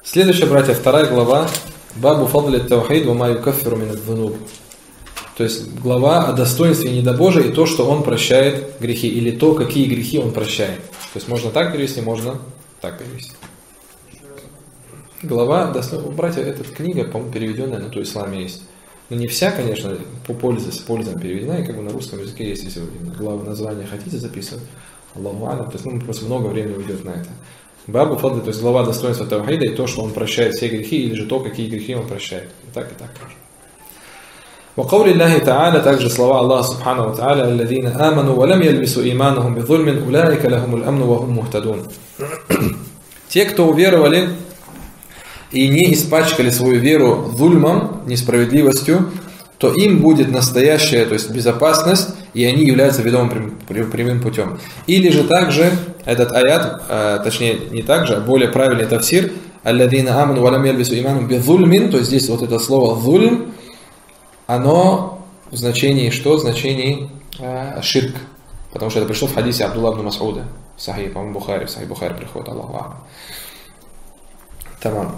Следующая, братья, 2 глава. Бабу фадли таухид ва ма юкаффиру мин адh-dhunуб. То есть глава о достоинстве недобожия и то, что он прощает грехи, или то, какие грехи он прощает. То есть можно так перевести, можно так перевести. Глава, братья, эта книга, по-моему, переведенная на то исламе есть. Но не вся, конечно, с пользой переведена, и как бы на русском языке есть, если вы главы названия хотите записывать. Аллаху алям, то есть просто много времени уйдет на это. Бабу фадли, то есть глава достоинства таухида и то, что он прощает все грехи, или же то, какие грехи он прощает. И так тоже. وقول الله تعالى также слова Аллаха Субхану ва Тааля الذين آمنوا ولم يلبسوا إيمانهم بظلم أولئك لهم الأمن وهم مهتدون. Те, кто уверовали и не испачкали свою веру зульмом, несправедливостью, то им будет настоящая, то есть безопасность, и они являются ведомым прямым путем. Или же также этот аят, точнее не так же, а более правильный тафсир, алладина аману валям ялбису иману бизульмин, то есть здесь вот это слово зульм, оно в значении что? В значении ширк. Потому что это пришло в хадисе Абдулла ибн Мас'уда. В Сахих, по-моему, Бухари, в Сахих Бухари приходит, Аллаху а'лам. Тамам.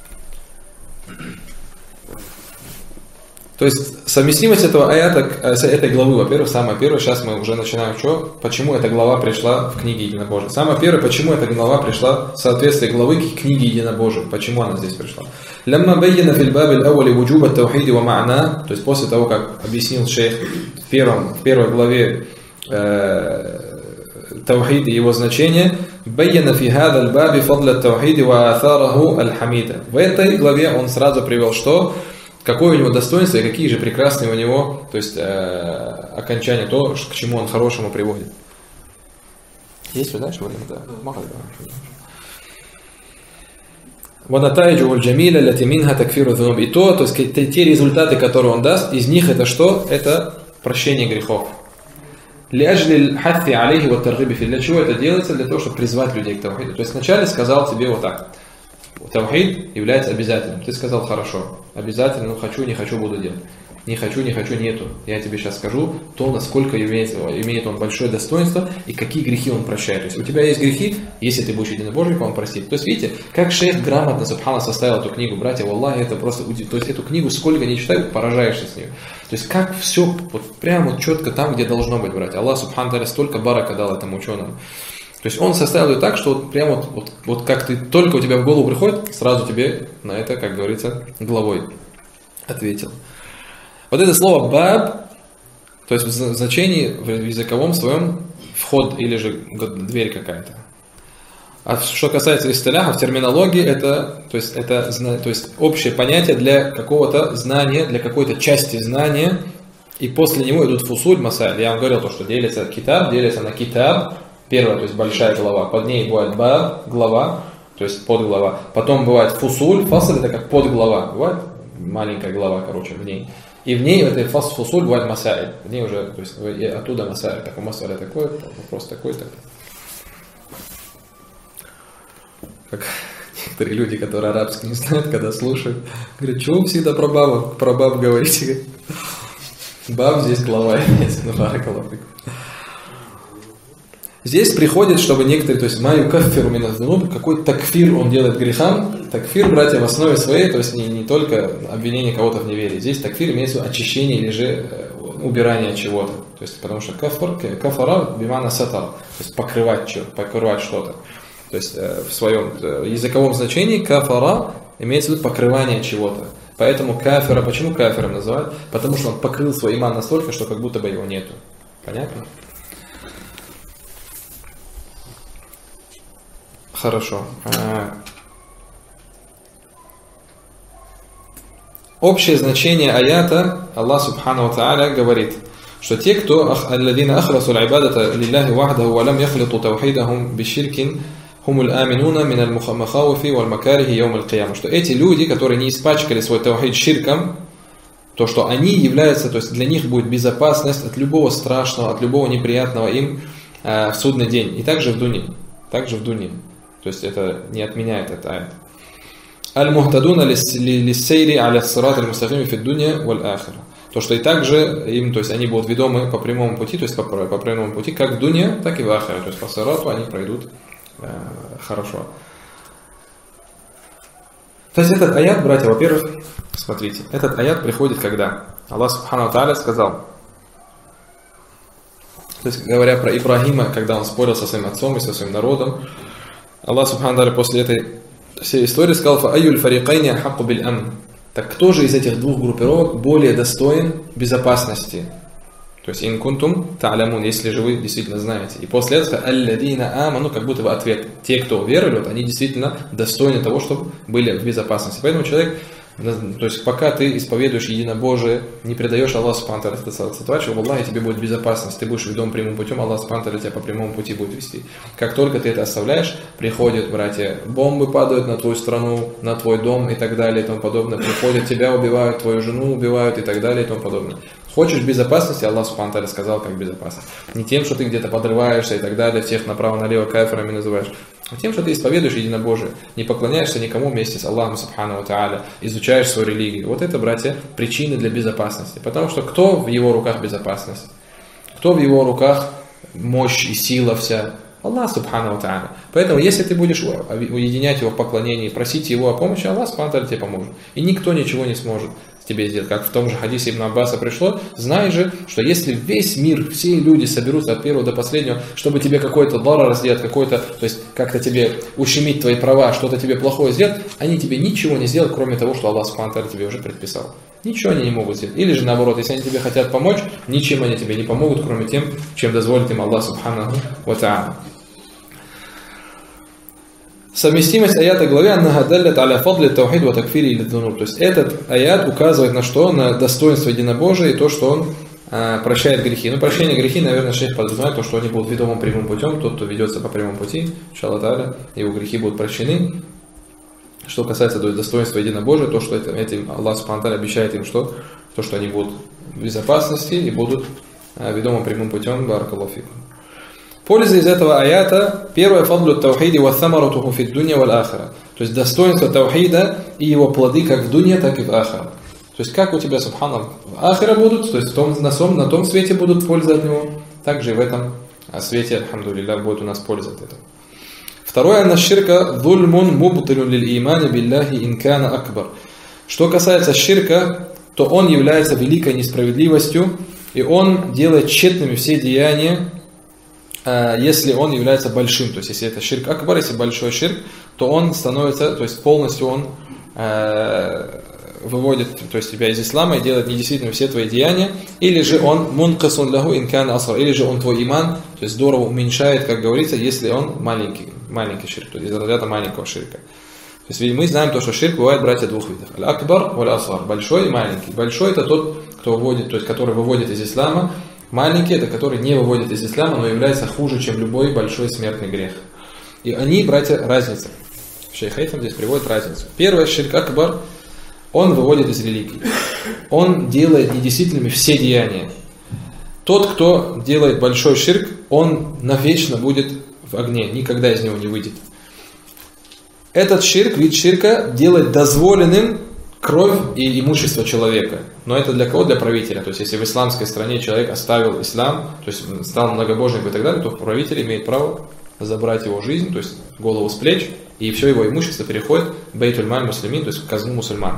То есть совместимость этого аята, этой главы, во-первых, самое первое, сейчас мы уже начинаем что? Почему эта глава пришла в книге Единобожия. Самое первое, почему эта глава пришла в соответствии главы к книге Единобожия. Почему она здесь пришла? Лямма байяна фил баб аль-аввали вуджуба ат-таухид ва ма'на, то есть после того, как объяснил шейх в первой главе таухид и его значение, байяна фи хада аль-баби фадла ат-таухид ва атharаху аль-хамида. В этой главе он сразу привел что? Какое у него достоинство и какие же прекрасные у него, то есть окончания, то, к чему он хорошему приводит. Есть вы дальше время? Да. И то есть те результаты, которые он даст, из них это что? Это прощение грехов. Для чего это делается? Для того, чтобы призвать людей к таухиду. То есть вначале сказал тебе вот так. Таухид является обязательным. Ты сказал хорошо, обязательно, ну хочу, не хочу, буду делать. Не хочу, нету. Я тебе сейчас скажу то, насколько имеет он большое достоинство и какие грехи он прощает. То есть у тебя есть грехи, если ты будешь единобожником, он простит. То есть видите, как шейх грамотно, субхана, составил эту книгу, братья, валлахи, это просто удивительно. То есть эту книгу сколько не читаю, поражаешься с нее. То есть как все вот прямо четко там, где должно быть, братья. Аллах, субхана, столько барака дал этому ученому. То есть он составил ее так, что вот прямо вот как ты только у тебя в голову приходит, сразу тебе на это, как говорится, головой ответил. Вот это слово баб, то есть в значении в языковом своем вход или же дверь какая-то. А что касается истиляха, в терминологии это общее понятие для какого-то знания, для какой-то части знания, и после него идут фусуль, масаль. Я вам говорил то, что делится на китаб. Первая, то есть большая глава, под ней бывает баб, глава, то есть подглава. Потом бывает фусуль, фасл это как подглава, бывает маленькая глава, короче, в ней. И в ней этой фусуль бывает масаиль. В ней уже, то есть оттуда масаиль, такой масаиль такой, вопрос такой-то. Как некоторые люди, которые арабский не знают, когда слушают, говорят, чего вы всегда про баб говорите? Баб здесь глава имеется, ну баракаллаху. Здесь приходит, чтобы некоторые, то есть маю каффиру мин адh-dhunub, какой такфир он делает грехам. Такфир, братья, в основе своей, то есть не только обвинение кого-то в неверии. Здесь такфир имеется в виду очищение или же убирание чего-то. То есть потому что кафара бимана сатар, то есть покрывать что-то. То есть в своем языковом значении кафара имеется в виду покрывание чего-то. Поэтому кафира, почему кафиром называют? Потому что он покрыл свой иман настолько, что как будто бы его нету. Понятно? Хорошо. Общее значение аята Аллах Субхану ва Тааля говорит, что те, кто алладина ахласу аль-ибадата лилляхи вахдаху ва лам яхлиту таухидахум биширкин хумуль аминуна миналь махауфи валь макарихи яум аль-кияма. Что эти люди, которые не испачкали свой таухид ширком, то, что они являются, то есть для них будет безопасность от любого страшного, от любого неприятного им в судный день. И также в дуне. То есть это не отменяет это аят. Аль-мухтадуна лиссейри аля ссират аль-мустаким фи дунья валь ахира. То, что и также им, то есть они будут ведомы по прямому пути, то есть по прямому пути, как в дуне, так и в ахире. То есть по сирату они пройдут хорошо. То есть этот аят, братья, во-первых, смотрите, этот аят приходит когда? Аллах Субхану Тааля сказал, то есть говоря про Ибрагима, когда он спорил со своим отцом и со своим народом, Аллах Субхану Тааля после этой всей истории сказал: «Фа'айюль фарикайни ахакку биль амн». Так кто же из этих двух группировок более достоин безопасности? То есть ин кунтум та'лямун, если же вы действительно знаете. И после этого алладина аману, как будто бы ответ. Те, кто веруют, вот, они действительно достойны того, чтобы были в безопасности. Поэтому человек, то есть пока ты исповедуешь единобожие, не предаешь Аллаху Субхану ва Тааля, Аллах, тебе будет безопасность, ты будешь ведом прямым путем, Аллах Субхану ва Тааля тебя по прямому пути будет вести. Как только ты это оставляешь, приходят, братья, бомбы падают на твою страну, на твой дом и так далее и тому подобное. Приходят, тебя убивают, твою жену убивают и так далее и тому подобное. Хочешь безопасности, Аллах Субхану ва Тааля сказал, как безопасность. Не тем, что ты где-то подрываешься и так далее, всех направо-налево кафирами называешь, а тем, что ты исповедуешь единобожие, не поклоняешься никому вместе с Аллахом Субхану ва Тааля, изучаешь свою религию. Вот это, братья, причины для безопасности. Потому что кто в его руках безопасность? Кто в его руках мощь и сила вся? Аллах Субхану ва Тааля. Поэтому, если ты будешь уединять его в поклонении, просить его о помощи, Аллах Субхану ва Тааля тебе поможет. И никто ничего не сможет тебе сделать. Как в том же хадисе Ибн Аббаса пришло, знай же, что если весь мир, все люди соберутся от первого до последнего, чтобы тебе какой-то дарар сделать, какой-то, то есть как-то тебе ущемить твои права, что-то тебе плохое сделать, они тебе ничего не сделают, кроме того, что Аллах Субхану ва Тааля тебе уже предписал. Ничего они не могут сделать. Или же наоборот, если они тебе хотят помочь, ничем они тебе не помогут, кроме тем, чем дозволит им Аллах Субхану ва Тааля. Совместимость аята главе аннаха даллят аля фадли таухид ва такфири или дунуб. То есть этот аят указывает на что? На достоинство единобожия и то, что он прощает грехи. Ну, прощение грехи, наверное, шейх подразумевает то, что они будут ведомым прямым путем. Тот, кто ведется по прямому пути, иншаллах тааля, его грехи будут прощены. Что касается достоинства единобожия, то, что этим Аллах Субхану ва Тааля обещает им что? То, что они будут в безопасности и будут ведомым прямым путем. Баракаллаху фикум. Польза из этого аята, первое, фадлу таухиди ва самаратуху фид дунья валь ахира. То есть достоинство таухида и его плоды как в дунья, так и в ахира. То есть как у тебя, субханаллах, в ахира будут, то есть на том свете будут пользы от него, также и в этом свете, альхамдулилля, будет у нас польза от этого. Второе, анна ширка зульмун мубтилун лиль имани билляхи инкана акбар. Что касается ширка, то он является великой несправедливостью, и он делает тщетными все деяния, если он является большим, то есть если это ширк акбар, если большой ширк, то он становится, то есть полностью он выводит, то есть тебя из ислама и делает недействительными все твои деяния, или же он мункасун лаху инкана асар, или же он твой иман, то есть здорово уменьшает, как говорится, если он маленький ширк, то есть из разряда маленького ширка. То есть мы знаем то, что ширк бывает, братья, двух видов. Аль-акбар валь-асар, большой и маленький. Большой это тот, кто выводит, то есть который выводит из ислама. Маленький это который не выводит из ислама, но является хуже, чем любой большой смертный грех. И они, братья, разница. Шейх Хайтам здесь приводит разницу. Первое, ширк акбар, он выводит из религии. Он делает недействительными все деяния. Тот, кто делает большой ширк, он навечно будет в огне, никогда из него не выйдет. Этот ширк, вид ширка, делает дозволенным кровь и имущество человека. Но это для кого? Для правителя. То есть, если в исламской стране человек оставил ислам, то есть стал многобожником и так далее, то правитель имеет право забрать его жизнь, то есть голову с плеч, и все его имущество переходит в бейтуль-маль муслимин, то есть в казну мусульман.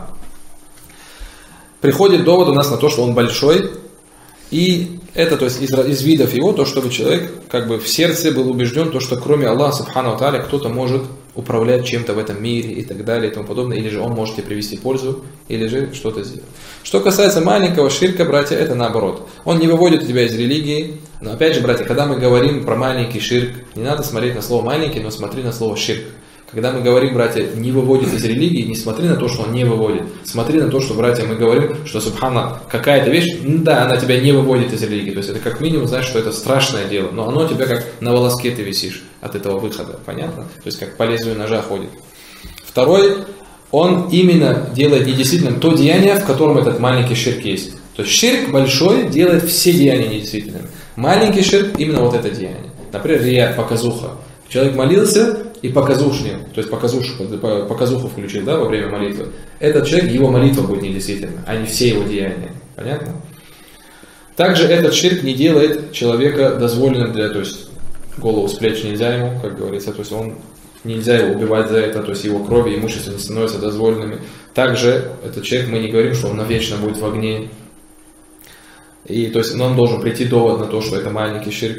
Приходит довод у нас на то, что он большой, и это, то есть из видов его, то, чтобы человек как бы в сердце был убежден, то, что кроме Аллаха Субхану ва Тааля кто-то может управлять чем-то в этом мире и так далее и тому подобное, или же он может тебе привести пользу, или же что-то сделать. Что касается маленького ширка, братья, это наоборот. Он не выводит тебя из религии, но опять же, братья, когда мы говорим про маленький ширк, не надо смотреть на слово маленький, но смотри на слово ширк. Когда мы говорим, братья, не выводит из религии, не смотри на то, что он не выводит. Смотри на то, что, братья, мы говорим, что, субхана, какая-то вещь, да, она тебя не выводит из религии. То есть это как минимум, знаешь, что это страшное дело, но оно тебя как на волоске ты висишь от этого выхода. Понятно? То есть как по лезвию ножа ходит. Второй, он именно делает недействительным то деяние, в котором этот маленький ширк есть. То есть ширк большой делает все деяния недействительными. Маленький ширк именно вот это деяние. Например, рия, показуха. Человек молился и показушнее, то есть показуху включил, да, во время молитвы. Этот человек, его молитва будет недействительна, а не все его деяния. Понятно? Также этот ширк не делает человека дозволенным для, то есть голову с плеч нельзя ему, как говорится, то есть он нельзя его убивать за это, то есть его кровь и имущество не становятся дозволенными. Также этот человек, мы не говорим, что он навечно будет в огне. И то есть нам должен прийти довод на то, что это маленький ширк.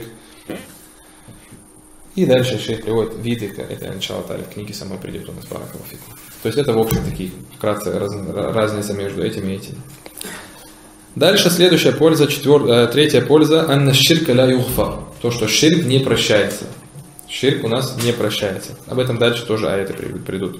И дальше шейх приводит виды, это начало в книге самой придет у нас баракаллаху. То есть это в общем такие вкратце разница между этим и этим. Дальше следующая польза, третья польза, анна ширка ла юхфар. То, что ширк не прощается. Ширк у нас не прощается. Об этом дальше тоже аяты придут.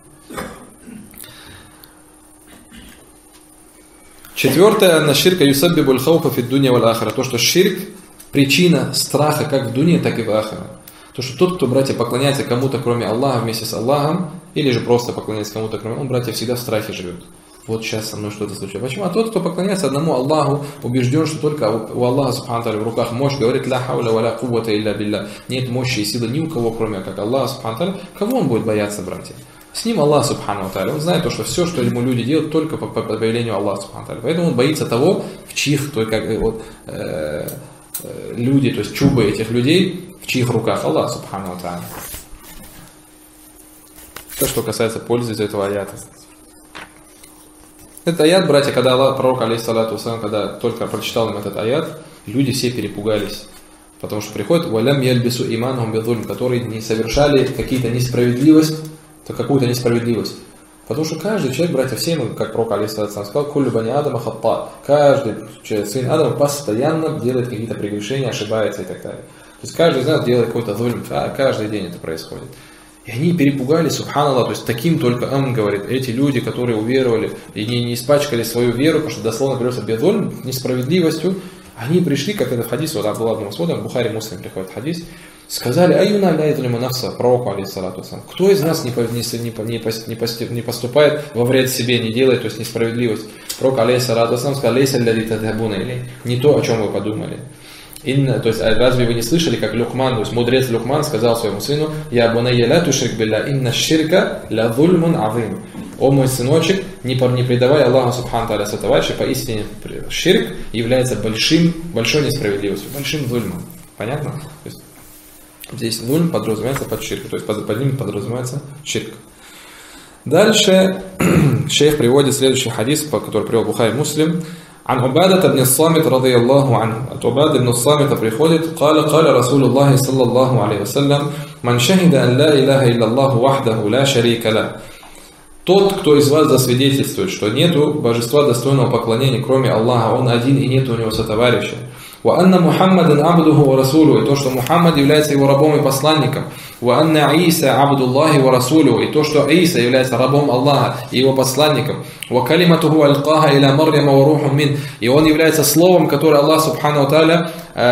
Четвертое, анна ширка юсаббибу аль-хауфа фид дунья валь ахира. То, что ширк причина страха как в дуне, так и в ахира. То, что тот, кто, братья, поклоняется кому-то, кроме Аллаха, вместе с Аллахом, или же просто поклоняется кому-то, кроме он, братья, всегда в страхе живет. Вот сейчас со мной что-то случилось. Почему? А тот, кто поклоняется одному Аллаху, убежден, что только у Аллаха, субхану та'аля, в руках мощь, говорит, ла хауля ва ла куввата илля билля. Нет мощи и силы ни у кого, кроме как Аллаха, субхану та'аля. Кого он будет бояться, братья? С ним Аллах, субхану та'аля. Он знает то, что все, что ему люди делают, только по повелению Аллаха, субхану та'аля. Поэтому он боится того, в чьих, то, как, вот, люди, то есть чубы этих людей, в чьих руках Аллах, субхану та'аля. То, что касается пользы из этого аята. Этот аят, братья, когда Аллах, пророк, алейхиссалату вассалям, когда только прочитал им этот аят, люди все перепугались. Потому что приходит «Валям яльбису иманхум бидзульм», которые не совершали какую-то несправедливость. Потому что каждый человек, братья, все мы, как пророк, алейхиссалату вассалям, сказал, «Куллю бани Адама хатта». Каждый сын Адама постоянно делает какие-то прегрешения, ошибается и так далее. То есть каждый из нас делает какой-то зульм, каждый день это происходит. И они перепугались, субханаллах, то есть таким только он говорит, эти люди, которые уверовали и не испачкали свою веру, потому что дословно берется бедзульм, несправедливостью, они пришли, как это в хадисе, вот Абдуллах ибн Мас'уд, в Бухари Муслим приходит хадис, сказали, аюна ля ядлиму нафса, пророку, алейхиссалату вассалям, кто из нас не поступает во вред себе, не делает, то есть несправедливость. Пророк, алейхиссалату вассалям, сказал, лейса ляди тадхабуна, или не то, о чем вы подумали. То есть, разве вы не слышали, как Люкман, то есть мудрец Люкман сказал своему сыну, «Я бунайя ля тушрик билля, инна ширка ля зульмун азим». О мой сыночек, не предавай Аллаху субхану та'аля сотоварища, поистине ширк является большой несправедливостью, большим зульмом. Понятно? То есть, здесь зульм подразумевается под ширк, то есть под ним подразумевается ширк. Дальше шейх приводит следующий хадис, который привел Бухари Муслим. عن عبادة بن الصامت رضي الله عنه. От Убады ибн Самита приходит: قال رسول الله صلى الله عليه وسلم من شهد أن لا إله إلا الله وحده لا شريك له. Тот, кто из вас засвидетельствует, что нету божества достойного поклонения, кроме Аллаха, он один и нет у него сотоварища. وأن محمدا عبده ورسوله, и то, что Мухаммад является его рабом и посланником. وأن عيسى عبد الله ورسوله, и то, что Иса является рабом Аллаха и его посланником. وكلمته ألقاها إلى مريم وروح منه, и он является словом, которое Аллах субхану та'аля,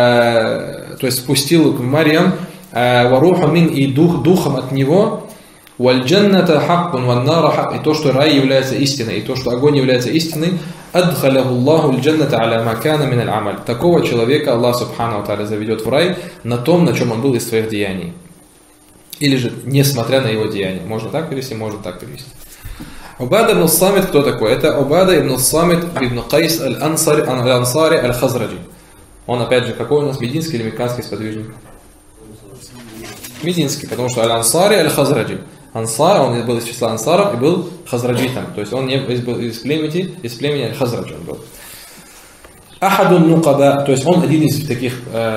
то есть спустил к Марьям, وروح من, и духом от него. وَالْجَنَّةَ حَقٌّ وَالنَّارَ حَقٌّ, и то, что рай является истиной, и то, что огонь является истиной. أَدْخَلَهُ اللَّهُ الْجَنَّةَ عَلَى مَا كَانَ مِنَ الْعَمَلِ. Такого человека Аллах субхану та'аля заведет в рай на том, на чем он был из своих деяний. Или же, несмотря на его деяния. Можно так перевести, можно так перевести. Убада ибн Самит кто такой? Это Убада ибн Самит ибн Кайс аль-Ансари аль-Хазраджи. Он, опять же, какой у нас, мединский или мекканский сподвижник? Мединский, потому что аль-Ансари аль-Хазраджи. Ансар, он был из числа ансаров и был хазраджитом, то есть он не был из племени Аль-Хазрадж он был. Ахадун нукаба, то есть он один из таких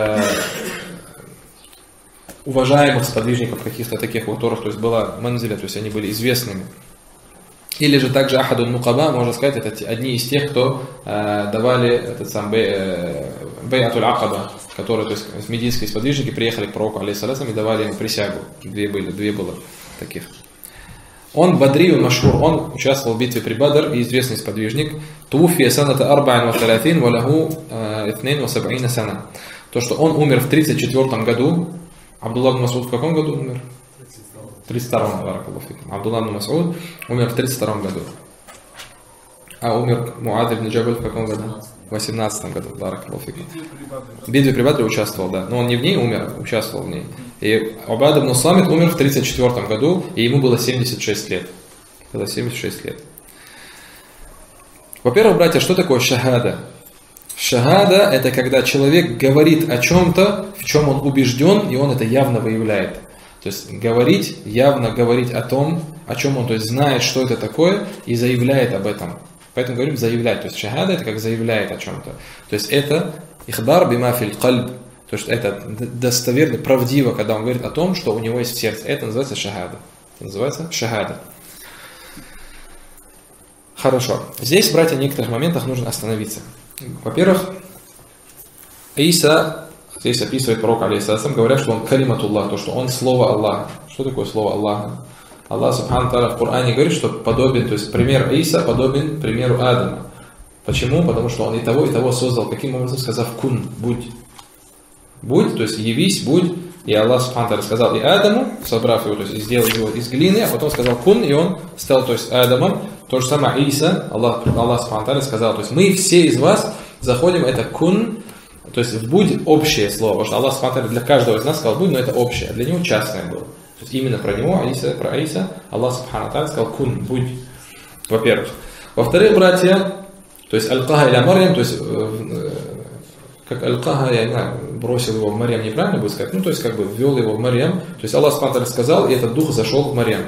уважаемых сподвижников каких-то таких, у которых, то есть была манзиля, то есть они были известными. Или же также Ахадун нукаба, можно сказать, это одни из тех, кто давали этот сам Бейатуль Акаба, которые, то есть мединские сподвижники приехали к пророку, алейхиссалям, и давали ему присягу. Две было таких. Он Бадрию Машхур, он участвовал в битве при Бадр и известный сподвижник. Туфия саната арба'ин ва талатин ва лаху 72 сана. То, что он умер в 34 году. Абдуллах ибн Мас'уд в каком году умер? В 32-м. Абдуллах ибн Мас'уд умер в 32 году. А умер Муад ибн Джабаль в каком году? В 18 году. В битве при Бадре участвовал, да. Но он не в ней умер, участвовал в ней. И Убада ибн Самит умер в 34 году, и ему было 76 лет. Было 76 лет. Во-первых, братья, что такое шахада? Шахада – это когда человек говорит о чем-то, в чем он убежден, и он это явно выявляет. То есть говорить, явно говорить о том, о чем он, то есть знает, что это такое, и заявляет об этом. Поэтому говорим заявлять. То есть шахада это как заявляет о чем-то. То есть это ихбар бима фил кальб. То есть это достоверно, правдиво, когда он говорит о том, что у него есть в сердце. Это называется шахада. Это называется шахада. Хорошо. Здесь, братья, в некоторых моментах нужно остановиться. Во-первых, Иса, здесь описывает пророк, алейхиссалям, говорят, что он калиматуллах, то, что он слово Аллаха. Что такое слово Аллаха? Аллах субхану тааля в Коране говорит, что подобен, то есть пример Иса подобен примеру Адама. Почему? Потому что он и того создал. Каким образом? Сказав кун, будь. Будь, то есть явись, будь. И Аллах субхану тааля сказал и Адаму, собрав его, то есть сделал его из глины, а потом сказал кун, и он стал, то есть Адамом. То же самое Иса, Аллах субхану тааля сказал, то есть мы все из вас заходим, это кун, то есть в будь общее слово, потому что Аллах субхану тааля для каждого из нас сказал будь, но это общее, а для него частное было. То есть именно про него, про Иса, Аллах субхану тааля сказал кун, будь, во-первых. Во-вторых, братья, то есть аль-каха иля Марьям, то есть как аль-каха, я не знаю, бросил его в Марьям, неправильно будет сказать, ну то есть как бы ввел его в Марьям, то есть Аллах субхану тааля сказал, и этот дух зашел в Марьям.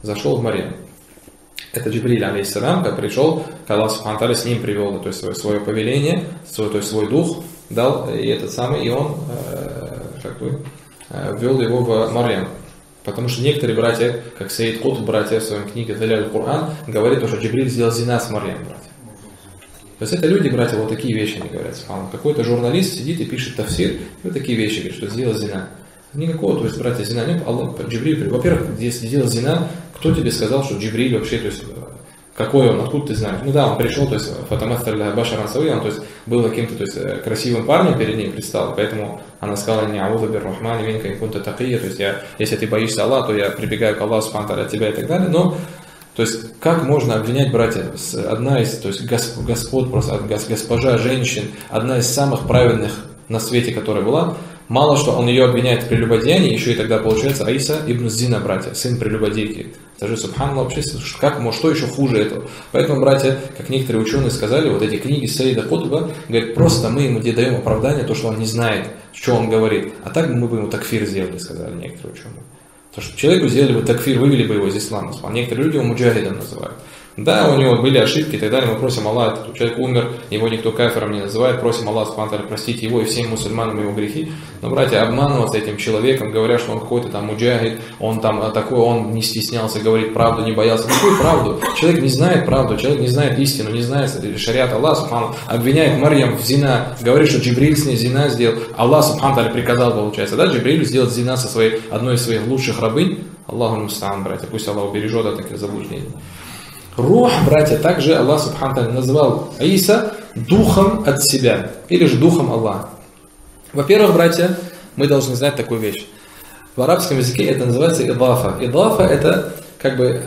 Это Джибриль, алейхиссалям, как пришел, когда Аллах субхану тааля с ним привел, то есть свое повеление, то есть свой дух дал, и этот самый, и он ввел его в Марьям. Потому что некоторые братья, как Саид Кутб, братья в своей книге Даляль Кур'ан, говорят, что Джибриль сделал зина с Марьям, братья. То есть это люди, братья, вот такие вещи они говорят. Какой-то журналист сидит и пишет тафсир, и вот такие вещи говорит, что сделал зина. Никакого, то есть, братья, зина нет. Джибриль, во-первых, если сделал зина, кто тебе сказал, что Джибриль вообще, то есть, какой он, откуда ты знаешь? Ну да, он пришел, то есть, Фатамастер Башар Ансауи, он, то есть, был каким-то, то есть, красивым парнем перед ней предстал, поэтому она сказала, не аузу бир-рахмани минка инкунта такия, то есть, если ты боишься Аллаха, то я прибегаю к Аллаху субхану тааля от тебя и так далее, но, то есть, как можно обвинять, братья, одна из, то есть, господ, просто госпожа женщин, одна из самых праведных на свете, которая была, мало что он ее обвиняет в прелюбодеянии, еще и тогда получается Аиса ибн Зина, братья, сын прелюбодейки. Скажи, субханаллах, вообще, что еще хуже этого? Поэтому, братья, как некоторые ученые сказали, вот эти книги Саида Кутба, говорят, просто мы ему даем оправдание, то, что он не знает, что он говорит. А так мы бы ему такфир сделали, сказали некоторые ученые. То, что человеку сделали бы такфир, вывели бы его из ислама. А некоторые люди его муджахидом называют. Да, у него были ошибки и так далее, мы просим Аллаха, человек умер, его никто кафиром не называет, просим Аллаха субхану тааля простить его и всем мусульманам его грехи. Но, братья, обманываться этим человеком, говоря, что он какой-то там муджахид, он там такой, он не стеснялся говорить правду, не боялся. Какую правду? Человек не знает правду, человек не знает истину, не знает шариат Аллаха субхану, обвиняет Марьям в зина, говорит, что Джибриль с ней зина сделал. Аллах субхану тааля приказал, получается, да, Джибрилю сделать зина со своей, одной из своих лучших рабынь. Аллаху мустаан, братья, пусть Аллах убережет от таких заблуждений. Рух, братья, также Аллах субхану тааля назвал Иса духом от себя, или же духом Аллаха. Во-первых, братья, мы должны знать такую вещь. В арабском языке это называется идафа. Идафа это как бы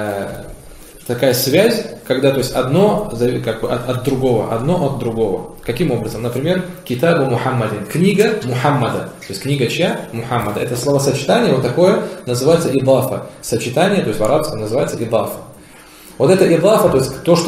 такая связь, когда то есть одно как бы от другого, одно от другого. Каким образом? Например, китабу Мухаммадин, книга Мухаммада, то есть книга чья? Мухаммада. Это словосочетание вот такое называется идафа. Сочетание, то есть в арабском называется идафа. Вот это идафа, то есть то, что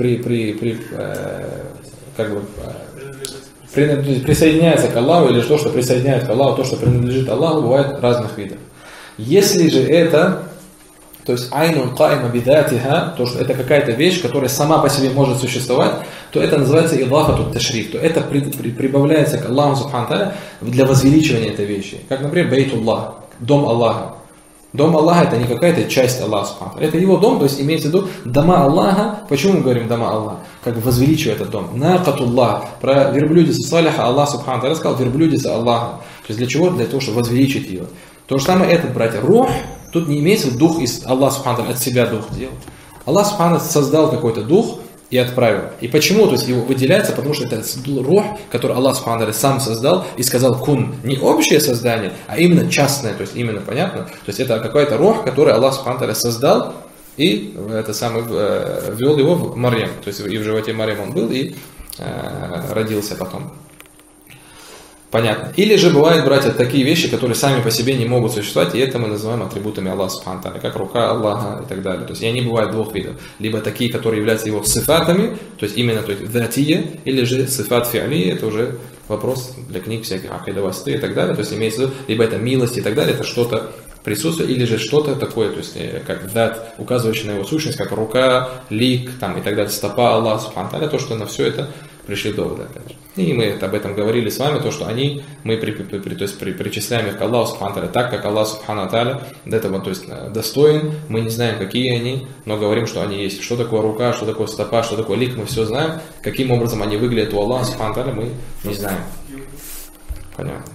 присоединяется к Аллаху, или то, что присоединяет к Аллаху, то, что принадлежит Аллаху, бывает разных видов. Если же это, то есть айнун кайма бидатиха, то, что это какая-то вещь, которая сама по себе может существовать, то это называется идафатут ташриф, то это прибавляется к Аллаху субхану тааля для возвеличивания этой вещи. Как, например, бейтуллах, дом Аллаха. Дом Аллаха это не какая-то часть Аллаха субхану тааля. Это его дом, то есть имеется в виду дома Аллаха. Почему мы говорим дома Аллаха? Как бы возвеличивая этот дом. Накатуллах. Про верблюдицу Салиха Аллах субхану тааля сказал верблюдица Аллаха. То есть для чего? Для того, чтобы возвеличить ее. То же самое этот, братья, рух, тут не имеется в виду дух из Аллаха субхану тааля от себя дух делал. Аллах субхану создал какой-то дух и отправил. И почему? То есть его выделяется, потому что это рух, который Аллах субхану тааля сам создал и сказал кун. Не общее создание, а именно частное, то есть именно понятно. То есть это какой-то рух, который Аллах субхану тааля создал и это самый ввел его в Марьям. То есть и в животе Марьям он был и родился потом. Понятно. Или же бывают, братья, такие вещи, которые сами по себе не могут существовать, и это мы называем атрибутами Аллаха субхану тааля, как рука Аллаха и так далее. То есть и они бывают двух видов. Либо такие, которые являются его сифатами, то есть именно то есть датия, или же сифат фи'али, это уже вопрос для книг всяких акида васты и так далее. То есть имеется в виду, либо это милость и так далее, это что-то присутствие, или же что-то такое, то есть как дат, указывающий на его сущность, как рука, лик там, и так далее, стопа Аллаха Субхану ва Тааля, то, что на все это пришли доводы. И мы об этом говорили с вами, то, что мы причисляем их к Аллаху Субхану ва Тааля, так как Аллах Субхану ва Тааля до этого, то есть достоин, мы не знаем, какие они, но говорим, что они есть. Что такое рука, что такое стопа, что такое лик, мы все знаем. Каким образом они выглядят у Аллаха Субхану ва Тааля, мы не знаем. Понятно.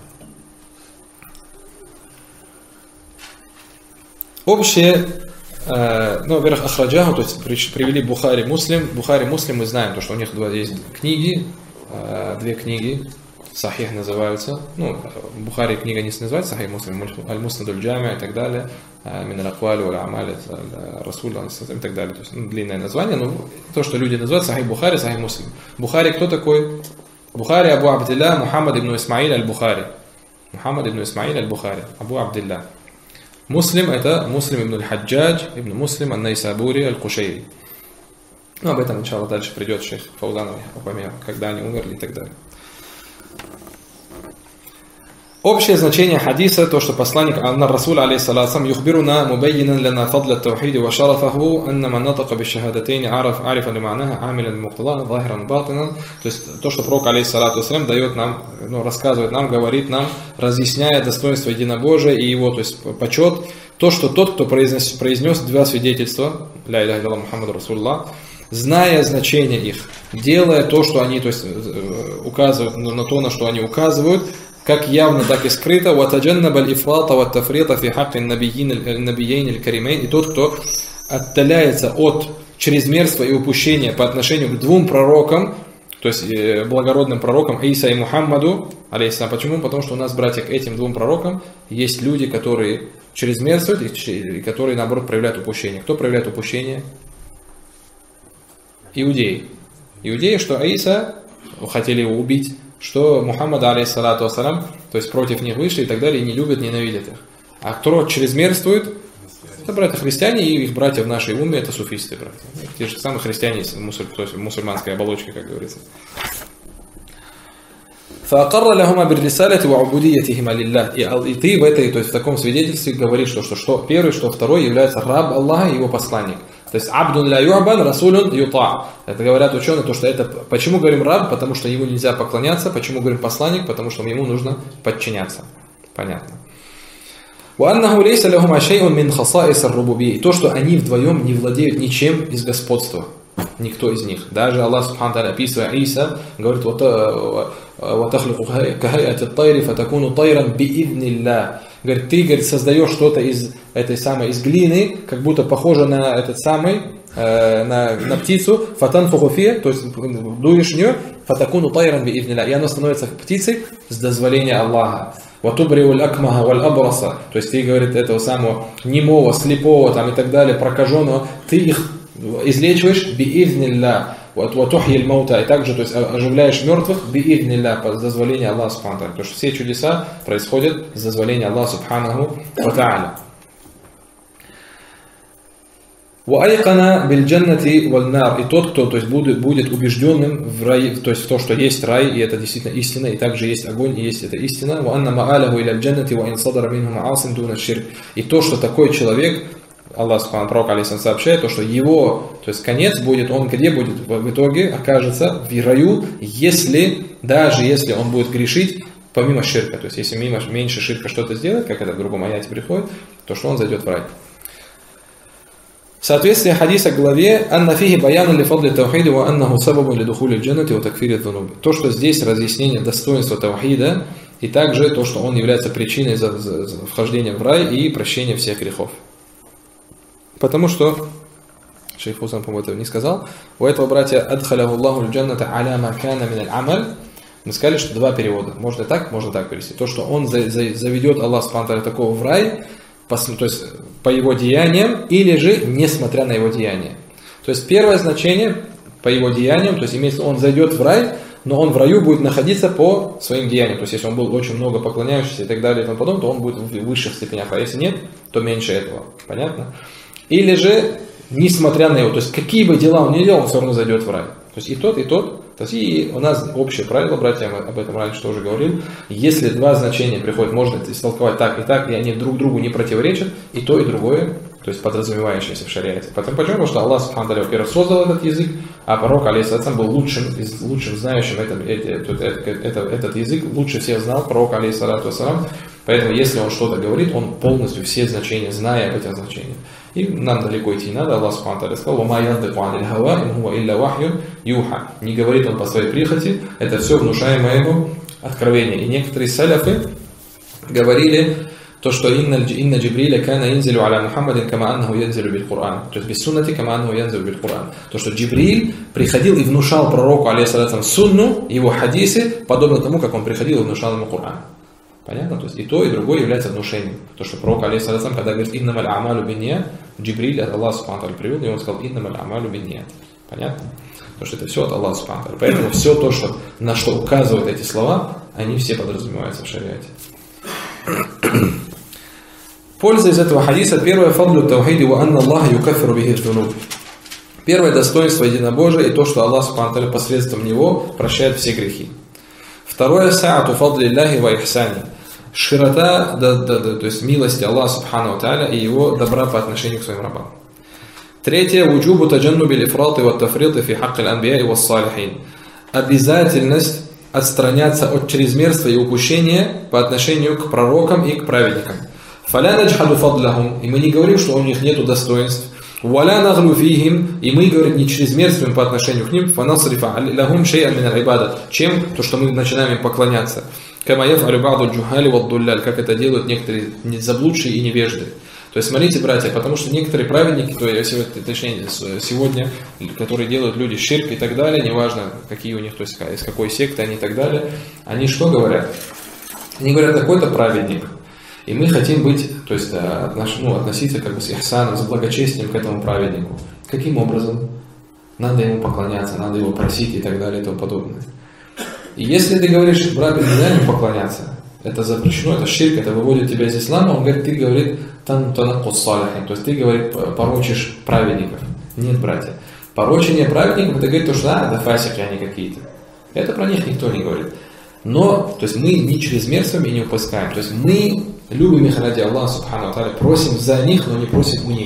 Общее, во-первых, ахраджаху, то есть привели Бухари Муслим. Бухари Муслим мы знаем, то, что у них есть книги, две книги, Сахих называются. Бухари книга не называется Сахих Муслим, Аль-Муснад аль-Джами и так далее, Мин аль-Аквали валь-Амали, Расуль и так далее. То есть длинное название, но то, что люди называют Сахих Бухари, Сахих Муслим. Бухари кто такой? Бухари Абу Абдилля Мухаммад ибн Исмаиль аль-Бухари. Мухаммад ибн Исмаиль аль-Бухари, Абу Абдилля. Муслим это Муслим ибн аль-Хаджадж, ибн Муслим ан-Найсабури аль-Кушайри. Об этом, иншаллах, дальше придет шейх Фаузанов, когда они умерли и так далее. Общее значение хадиса, то, что посланник Анна Расуль алейхиссалам юхбируна мубаййинан лана фадла ат-таухид ва шарафаху анна ман натака биш-шахадатейн арифа ли-ма'наха амилян муқтада захиран батинан. То есть то, что пророк алейхиссалам дает нам, рассказывает нам, говорит нам, разъясняя достоинство единобожия и его, то есть почет, то, что тот, кто произнес два свидетельства, ля иляха илlallah Мухаммад Расулуллах, зная значение их, делая то, что они, то есть указывают на то, на что они указывают, как явно, так и скрыто, и тот, кто отдаляется от чрезмерства и упущения по отношению к двум пророкам, то есть благородным пророкам Иса и Мухаммаду, алейхиссалам. Почему? Потому что у нас, братья, к этим двум пророкам есть люди, которые чрезмерствуют и которые, наоборот, проявляют упущение. Кто проявляет упущение? Иудеи. Иудеи, что Иса хотели его убить, что Мухаммад, алейхиссалату вассалам, то есть против них вышли и так далее, и не любят, ненавидят их. А кто чрезмерствует, это братья христиане, и их братья в нашей уме, это суфисты, братья. Те же самые христиане, то есть мусульманской оболочкой, как говорится. فَأَقَرَّ لَهُمَا بِالرِّسَالَةِ وَعُبُودِيَّتِهِمَا لِلَّهِ. И ты в этой, то есть в таком свидетельстве говоришь, что первый, что второй является раб Аллаха и его посланник. То есть абдун ля ю'бан, расулун юта. Это говорят ученые, то что это, почему говорим раб, потому что ему нельзя поклоняться, почему говорим посланник, потому что ему нужно подчиняться. Понятно. وَأَنَّهُ لَيْسَ لَهُمَا شَيْءٌ مِّنْ خَصَائِصِ الرُّبُوبِيَّةِ. То, что они вдвоем не владеют ничем из господства. Никто из них. Даже Аллах Субхану Тааля, описывая Иса, говорит: وَتَخْلُقُ كَهَيْئَةِ الطَّيْرِ فَتَكُونُ طَيْرًا بِإِذْنِ اللَّهِ. Говорит, ты, говорит, создаешь что-то из этой самой, из глины, как будто похоже на этот самый, на птицу, фатанфуху фи, то есть дуешь в нее, фатакуну тайран би'иднилlah, и оно становится птицей с дозволения Аллаха. Ватубриуль акмаха валь абраса, то есть ты, говорит, этого самого немого, слепого там и так далее, прокаженного, ты их излечиваешь би'иднилlah. Ватухьиль маута, и также, то есть оживляешь мертвых би'иднилlah, по дозволению Аллаха Субхану Тааля. Потому что все чудеса происходят с дозволения Аллаха Субханаху ва Тааля. وَأَيْقَنَ بِالْجَنَّةِ وَالنَّارِ. И тот, кто, то есть, будет убежденным в рай, то есть в то, что есть рай, и это действительно истина, и также есть огонь, и есть это истина. وَأَنَّ مَآلَهُ إِلَى الْجَنَّةِ وَإِنْ صَدَرَ مِنْهُ مَعَاصٍ دُونَ الشِّرْكِ. И то, что такой человек, Аллах Субхану пророк алейхиссалам сообщает, то, что его, то есть конец будет, он где будет в итоге окажется в раю, даже если он будет грешить помимо ширка, то есть если меньше ширка что-то сделает, как это в другом аяте приходит, то что он зайдет в рай. В соответствии хадиса к главе «Анна фихи баяна ли фадли таухиди ва аннаху сабабу ли духули джаннати ва такфири дунуби». То, что здесь разъяснение достоинства таухида, и также то, что он является причиной за вхождения в рай и прощения всех грехов. Потому что, шейх Фаузан, по-моему, этого не сказал, у этого братья «Адхаляху Аллаху джанната аля ма кана мин аль-амаль». Мы сказали, что два перевода. Можно так перевести. То, что он заведет Аллах Субхану Тааля такого в рай, то есть по его деяниям, или же несмотря на его деяния. То есть первое значение по его деяниям, то есть имеется, он зайдет в рай, но он в раю будет находиться по своим деяниям. То есть если он был очень много поклоняющийся и так далее и тому подобное, то он будет в высших степенях. А если нет, то меньше этого. Понятно? Или же, несмотря на его, то есть какие бы дела он ни делал, он все равно зайдет в рай. То есть и тот То есть и у нас общее правило, братья, мы об этом раньше тоже говорили, если два значения приходят, можно истолковать так, и они друг другу не противоречат, и то, и другое, то есть подразумевающееся в шариате. Почему? Потому что Аллах, субхану ва тааля, во-первых, создал этот язык, а пророк, алейхиссалям, был лучшим знающим этот язык, лучше всех знал пророк, алейхиссалям. Поэтому, если он что-то говорит, он полностью все значения, зная об этих значениях. И нам далеко идти не надо. Аллах субхану ва тааля сказал: «Ва ма янтику анил хава, ин хуа илля вахьюн юха». Не говорит он по своей прихоти, это все внушаемое ему откровение. И некоторые саляфы говорили, то, что инна Джибриля кана янзилу аля Мухаммадин кама аннаху янзилу биль Кур'ан. То есть без суннати кама аннаху янзилу биль Кур'ан. То, что Джибриль приходил и внушал пророку, алейхиссалям, сунну, его хадисы, подобно тому, как он приходил и внушал ему Кур'ан. Понятно? То есть и то, и другое является внушением. То, что пророк, алейхиссалям, когда говорит «иннамаль амалю бинният», Джибриль от Аллаха субхану ва тааля привел, и он сказал «иннамаль амалю бинният». Понятно? Потому что это все от Аллаха субхану ва тааля. Поэтому все то, что, на что указывают эти слова, они все подразумеваются в шариате. Польза из этого хадиса. Первое, фадлю таухиди ва анна Аллаха юкаффиру бихи дзунуб. Первое достоинство единобожия и то, что Аллах субхану ва тааля посредством него прощает все грехи. Второе, саату фадли Аллахи ва ихсани. Широта, то есть милости Аллаха субхану ва тааля и его добра по отношению к своим рабам. Третье, вуджубу таджаннуби лифраты ва тафриты фи хакки аль-анбияи ва салихин. Обязательность отстраняться от чрезмерства и упущения по отношению к пророкам и к праведникам. Фаля наджхаду фадлахум, и мы не говорим, что у них нету достоинств. Валя наглу фихим, и мы говорим не чрезмерствуем по отношению к ним. Фанасрифа лахум шей'ан мин аль-ибада, чем то, что мы начинаем им поклоняться. Кама яф'алю ба'ду аль-джухали вад-дулляль, как это делают некоторые заблудшие и невежды. То есть смотрите, братья, потому что некоторые праведники, точнее сегодня, которые делают люди ширк и так далее, неважно какие у них, то есть из какой секты они и так далее, они что говорят? Они говорят, такой-то праведник, и мы хотим быть, то есть относиться как бы с ихсаном, с благочестием к этому праведнику. Каким образом? Надо ему поклоняться, надо его просить и так далее и тому подобное. И если ты говоришь, брат, нельзя ему поклоняться, это запрещено, это ширк, это выводит тебя из ислама, он говорит, ты говорит, то есть ты, говорит, порочишь праведников. Нет, братья. Порочение праведников, это говорит то, что это фасики они какие-то. Это про них никто не говорит. Но, то есть мы не чрезмерствуем и не упускаем. То есть мы любим их ради Аллаха субхану ва тааля, просим за них, но не просим у них.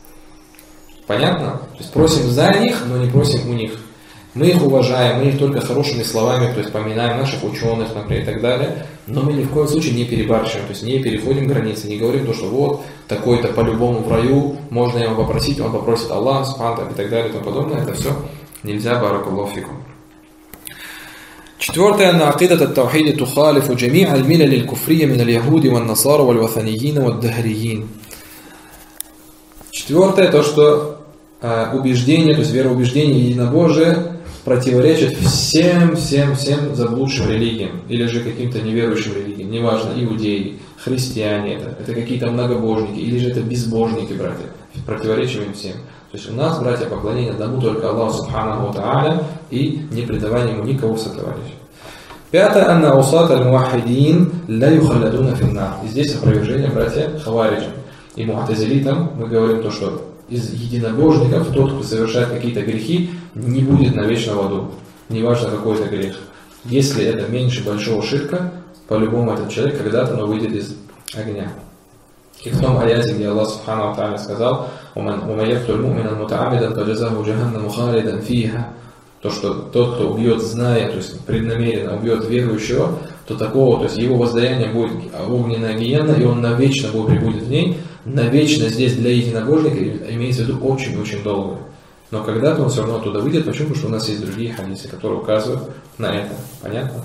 Понятно? То есть просим за них, но не просим у них. Мы их уважаем, мы их только хорошими словами, то есть поминаем наших ученых, например, и так далее, но мы ни в коем случае не перебарщиваем, то есть не переходим границы, не говорим то, что вот такой-то по-любому в раю, можно его попросить, он попросит Аллах, субхану и так далее и тому подобное, это все нельзя, баракаллаху фикум. Четвертое, на акидат ат-таухиди тухалифу джами' аль-милаль аль-куфрия мин аль-яхуди ван-насара валь-ватанийин вад-дахриин. Четвертое, то, что убеждение, то есть вероубеждение и единобожие противоречит всем заблудшим религиям, или же каким-то неверующим религиям, неважно, иудеи, христиане, это какие-то многобожники, или же это безбожники, братья, противоречим им всем. То есть у нас, братья, поклонение одному только Аллаху субханаху ва тааля и не предавание ему никого сотоварища. Пятое, анна усат аль-муахидин ла юхалладуна финнар. И здесь опровержение, братья, хавариджам и муатазилитам. Мы говорим то, что из единобожников тот, кто совершает какие-то грехи, не будет навечно в аду. Неважно, какой это грех. Если это меньше большого ширка, по-любому этот человек когда-то выйдет из огня. И в том аяте, где Аллах субхану ва тааля сказал, то, что тот, кто убьет, зная, то есть преднамеренно убьет верующего, то такого, то есть его воздаяние будет огненная гиенна, и он навечно прибудет в ней. Навечно здесь для единобожника имеется в виду очень-очень долго. Но когда-то он все равно оттуда выйдет. Почему? Потому что у нас есть другие хадисы, которые указывают на это. Понятно?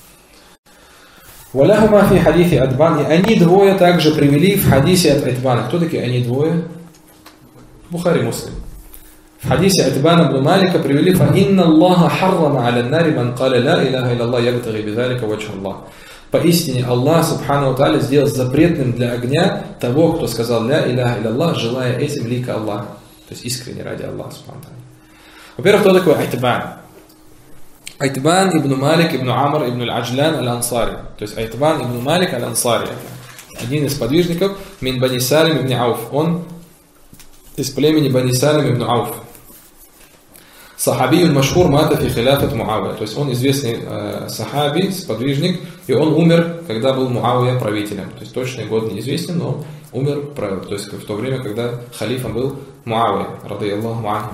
Валяхума фи хадиси Адбан. И они двое также привели в хадисе от Адбана. Кто такие они двое? Бухари Муслим. В хадисе Адбана ибн Малика привели фа инна Аллаха харрама аля нари ман каля ла илаха илlallah ябтаги бидалика ваджха Аллах. Поистине Аллах субхану ва тааля сделал запретным для огня того, кто сказал ля иляха илlallah, желая этим лика Аллаха. То есть искренне ради Аллаха субхану ва тааля. Во-первых, кто такой Айтбан? Айтбан ибн Малик ибн Амр ибн аль-Аджлан аль-Ансари. То есть Айтбан ибн Малик аль-Ансари. Один из подвижников мин Бани Салим ибн Ауф. Он из племени Бани Салим ибн Ауф. Сахабиюн машхур мата фи хиляфат Муавия. То есть он известный сахаби, сподвижник, и он умер, когда был Муавия правителем. То есть точный год неизвестен, но он умер, то есть в то время, когда халифом был Муавия, радийаллаху анху.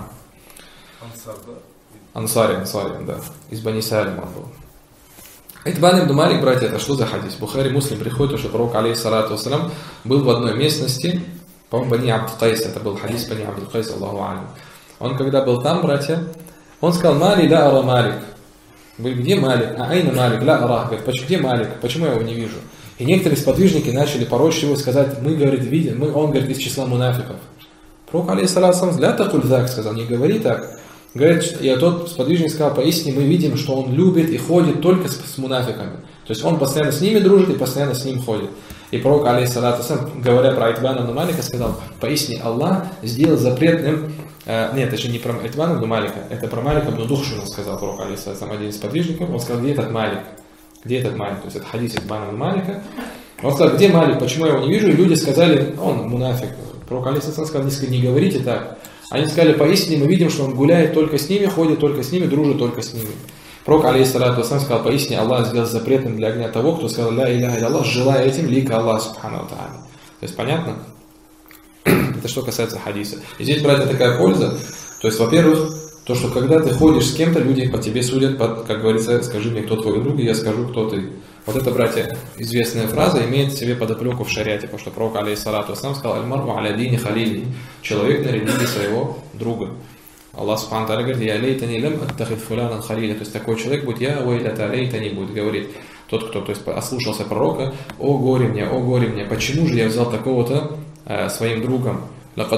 Ансари, да. Из Бани Салима он был. Итбан ибн Малик, братья, это что за хадис? Бухари, Муслим приходит, что пророк, алейхиссалату вассалям, был в одной местности, по-моему, Бани Абд-Кайс, это был хадис Бани Абд-Кайс, Аллаху алейхи. Он когда был там, братья, он сказал: Мали ля ара Малик. Говорит: где Малик? А айна Малик, ля ара. Говорит: где Малик? Почему я его не вижу? И некоторые сподвижники начали порочить его, сказать: мы, говорит, видим, он, говорит, из числа мунафиков. Пророк, алейхиссалату ля такуль так, сказал: не говори так. Говорит, и тот сподвижник сказал: поистине мы видим, что он любит и ходит только с мунафиками. То есть он постоянно с ними дружит и постоянно с ним ходит. И пророк, алейхиссалату вассалям, говоря про Итбана ибн Малика, сказал: поистине Аллах сделал запретным. Нет, это же не про Итбана ибн Малика, это про Малика ибн Духшина, сказал пророк, алейхиссалату, один из сподвижников. Он сказал: где этот Малик? Где этот Малик? То есть это хадис Итбана ибн Малика. Он сказал: где Малик? Почему я его не вижу? И люди сказали: он мунафик. Пророк, алейхиссалату, сказал: не говорите так. Они сказали: поистине мы видим, что он гуляет только с ними, ходит только с ними, дружит только с ними. Пророк, алейхиссалату вассалям, сказал: поистине Аллах сделал запретным для огня того, кто сказал: ля иляха илля Аллах, желая этим лика Аллах субхану ва тааля. То есть понятно? Это что касается хадиса. И здесь, братья, такая польза. То есть, во-первых, то, что когда ты ходишь с кем-то, люди по тебе судят, как говорится: скажи мне, кто твой друг, и я скажу, кто ты. Вот это, братья, известная фраза имеет в себе подоплеку в шариате, потому что пророк, алейхиссалату вассалям, сказал: аль-мар'у аля дини халили. Человек на религии своего друга. Аллах субхану тааля говорит: я лейтани лям аттахид фулянан халиля. То есть такой человек будет: я уэйлята лейтани, будет говорить тот, кто, то есть, ослушался пророка: о горе мне, почему же я взял такого-то своим другом? Он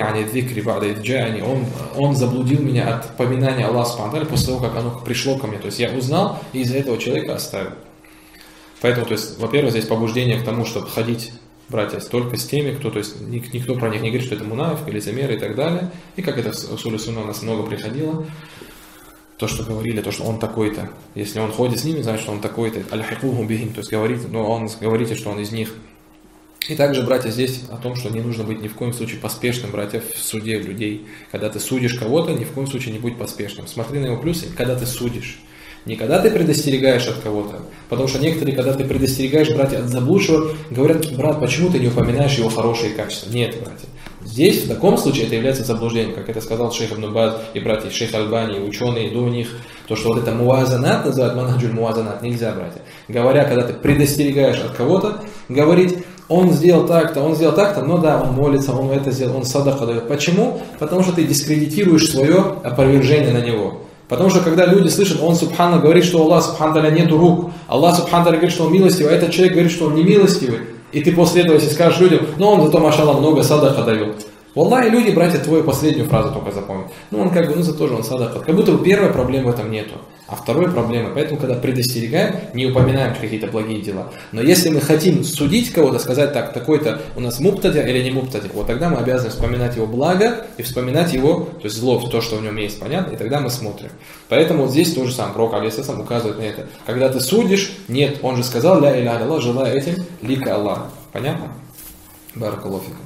заблудил меня от поминания Аллаха субхану тааля после того, как оно пришло ко мне. То есть я узнал и из-за этого человека оставил. Поэтому, то есть, во-первых, здесь побуждение к тому, чтобы ходить, братья, только с теми, кто, то есть, никто про них не говорит, что это мунафик, лицемеры и так далее. И как это в Усуле Сунна у нас много приходило, то, что говорили, то, что он такой-то. Если он ходит с ними, значит, что он такой-то. Аль-хикуху бихим, то есть, говорите, что он из них. И также, братья, здесь о том, что не нужно быть ни в коем случае поспешным, братья, в суде людей. Когда ты судишь кого-то, ни в коем случае не будь поспешным. Смотри на его плюсы, когда ты судишь. Не когда ты предостерегаешь от кого-то. Потому что некоторые, когда ты предостерегаешь, братья, от заблудшего, говорят: брат, почему ты не упоминаешь его хорошие качества? Нет, братья. Здесь, в таком случае, это является заблуждением. Как это сказал шейх Ибн Баз и братья шейх Альбани, и ученые до них. То, что вот это муазанат называют, манхаджуль муазанат, нельзя, братья. Говоря, когда ты предостерегаешь от кого-то, говорить: он сделал так-то, но да, он молится, он это сделал, он садака дает. Почему? Потому что ты дискредитируешь свое опровержение на него. Потому что когда люди слышат: он субхана говорит, что Аллах субхана та'аля нету рук, Аллах субхана та'аля говорит, что он милостивый, а этот человек говорит, что он не милостивый, и ты после этого, если скажешь людям: но он зато, машаллах, много садака дает. Валлахи, люди, братья, твою последнюю фразу только запомнят. Он как бы, зато же он садака. Как будто первой проблемы в этом нету, а второй проблемы. Поэтому, когда предостерегаем, не упоминаем какие-то благие дела. Но если мы хотим судить кого-то, сказать: так, такой-то у нас муптадя или не муптадя, вот тогда мы обязаны вспоминать его благо и вспоминать его, то есть зло, то, что в нем есть, понятно? И тогда мы смотрим. Поэтому вот здесь тоже сам пророк алейхиссалам указывает на это. Когда ты судишь, нет, он же сказал: ля иляха Аллах, желая этим лика Аллаха. Понятно? Баракаллаху фикум.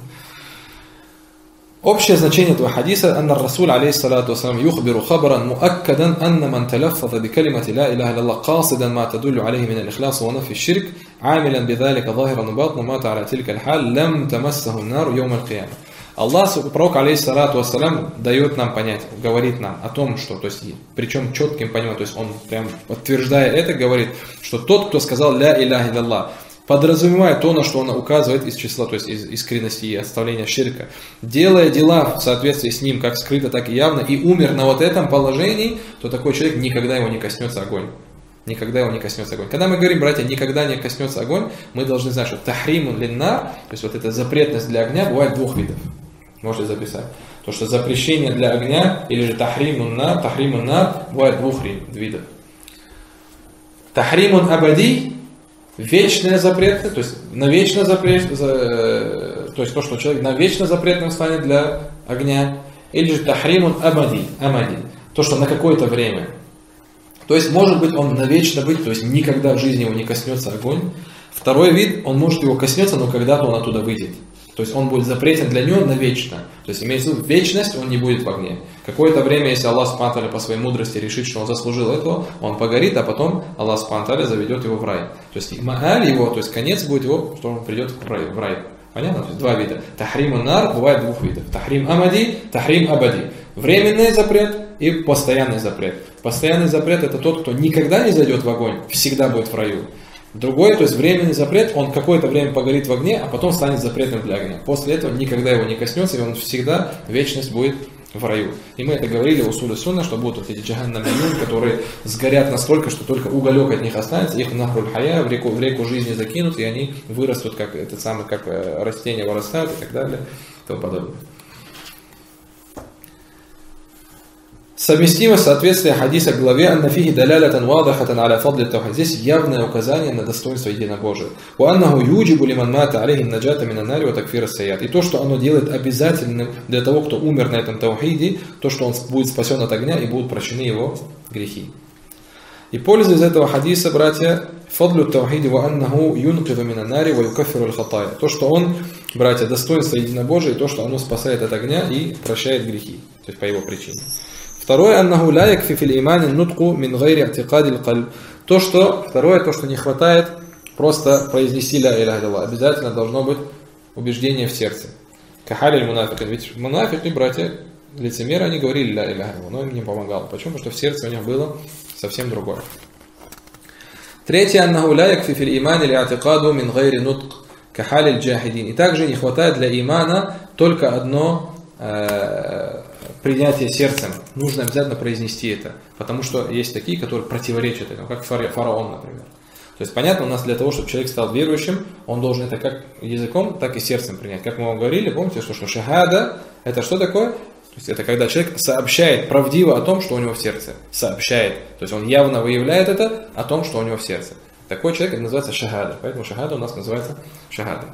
Общее значение этого хадиса: «Анна Расул, алейхиссалату вассалам, юхбиру хабаран муаккадан, анна ман талаффаза би калимати ла иляха илlallah qasidan ма тадуллю алейхи мин аль-ихлас ва нафи аш-ширк, амилян бидалика захиран ва батна мата аля тилька аль-халь, лам тамассаху ан-нар йоум аль-қияма». Аллах, пророк, алейхиссалату вассалам, дает нам понять, говорит нам о том, что, то есть, причем четким пониманием, то есть он прям подтверждая это, говорит, что тот, кто сказал ля иляха илlallah, подразумевая то, на что он указывает из числа, то есть из искренности и оставления ширка, делая дела в соответствии с ним, как скрыто, так и явно, и умер на вот этом положении, то такой человек никогда его не коснется огонь. Никогда его не коснется огонь. Когда мы говорим, братья, никогда не коснется огонь, мы должны знать, что тахримун линнар, то есть вот эта запретность для огня, бывает двух видов. Можете записать. То, что запрещение для огня, или же тахримун нар, бывает двух видов. Тахримун абади, вечное запретное, то есть навечно запретное, то есть то, что человек навечно запретным станет для огня, или же тахримун амади, то, что на какое-то время. То есть может быть он навечно быть, то есть никогда в жизни его не коснется огонь. Второй вид, он может его коснется, но когда-то он оттуда выйдет. То есть он будет запретен для него навечно. То есть имеется в виду, вечность он не будет в огне. Какое-то время, если Аллах Субхану ва Тааля по своей мудрости решит, что он заслужил этого, он погорит, а потом Аллах Субхану ва Тааля заведет его в рай. То есть мааль его, то есть конец будет его, что он придет в рай. Понятно? То есть два вида. Тахрим нар бывает двух видов. Тахрим амади, тахрим абади. Временный запрет и постоянный запрет. Постоянный запрет — это тот, кто никогда не зайдет в огонь, всегда будет в раю. Другой, то есть временный запрет, он какое-то время погорит в огне, а потом станет запретным для огня. После этого никогда его не коснется, и он всегда, вечность будет в раю. И мы это говорили в усуле сунна, что будут вот эти джаханнамиюн, которые сгорят настолько, что только уголек от них останется, их нахруль хая в реку жизни закинут, и они вырастут, как этот самый, как растения вырастают и так далее, и тому подобное. Совместимость соответствия хадиса к главе «Аннафихи далялятан вадахатан аля фадли таухид». Здесь явное указание на достоинство единобожия. «Уаннаху юджибу лиман мата алейхим наджата минанари ва такфира сайят». И то, что оно делает обязательным для того, кто умер на этом таухиде, то, что он будет спасен от огня и будут прощены его грехи. И пользуясь из этого хадиса, братья, фадлю таухиди ва аннаху юнкиду минанари ва юкаффиру аль-хатая. То, что он, братья, достоинство единобожия, и то, что оно спасает от огня и прощает грехи, то есть по его причине. Второе, аннаху ла якфи фил имани нутку мин гайри атикади аль-кальб. Второе, то, что не хватает просто произнести ля иляха илlallah. Обязательно должно быть убеждение в сердце. Кахали аль-мунафикин. Ведь мунафики, братья, лицемеры, они говорили ля иляха илlallah, но им не помогало. Почему? Потому что в сердце у них было совсем другое. Третье, аннаху ла якфи фил имани ли атикаду мин гайри нутк кахали аль-джахидин. И также не хватает для имана только одно принятие сердцем. Нужно обязательно произнести это. Потому что есть такие, которые противоречат этому, как фараон, например. То есть понятно, у нас для того, чтобы человек стал верующим, он должен это как языком, так и сердцем принять. Как мы вам говорили, помните, что шахада — это что такое? То есть это когда человек сообщает правдиво о том, что у него в сердце. Сообщает. То есть он явно выявляет это о том, что у него в сердце. Такой человек, это называется шахада. Поэтому шахада у нас называется шахада.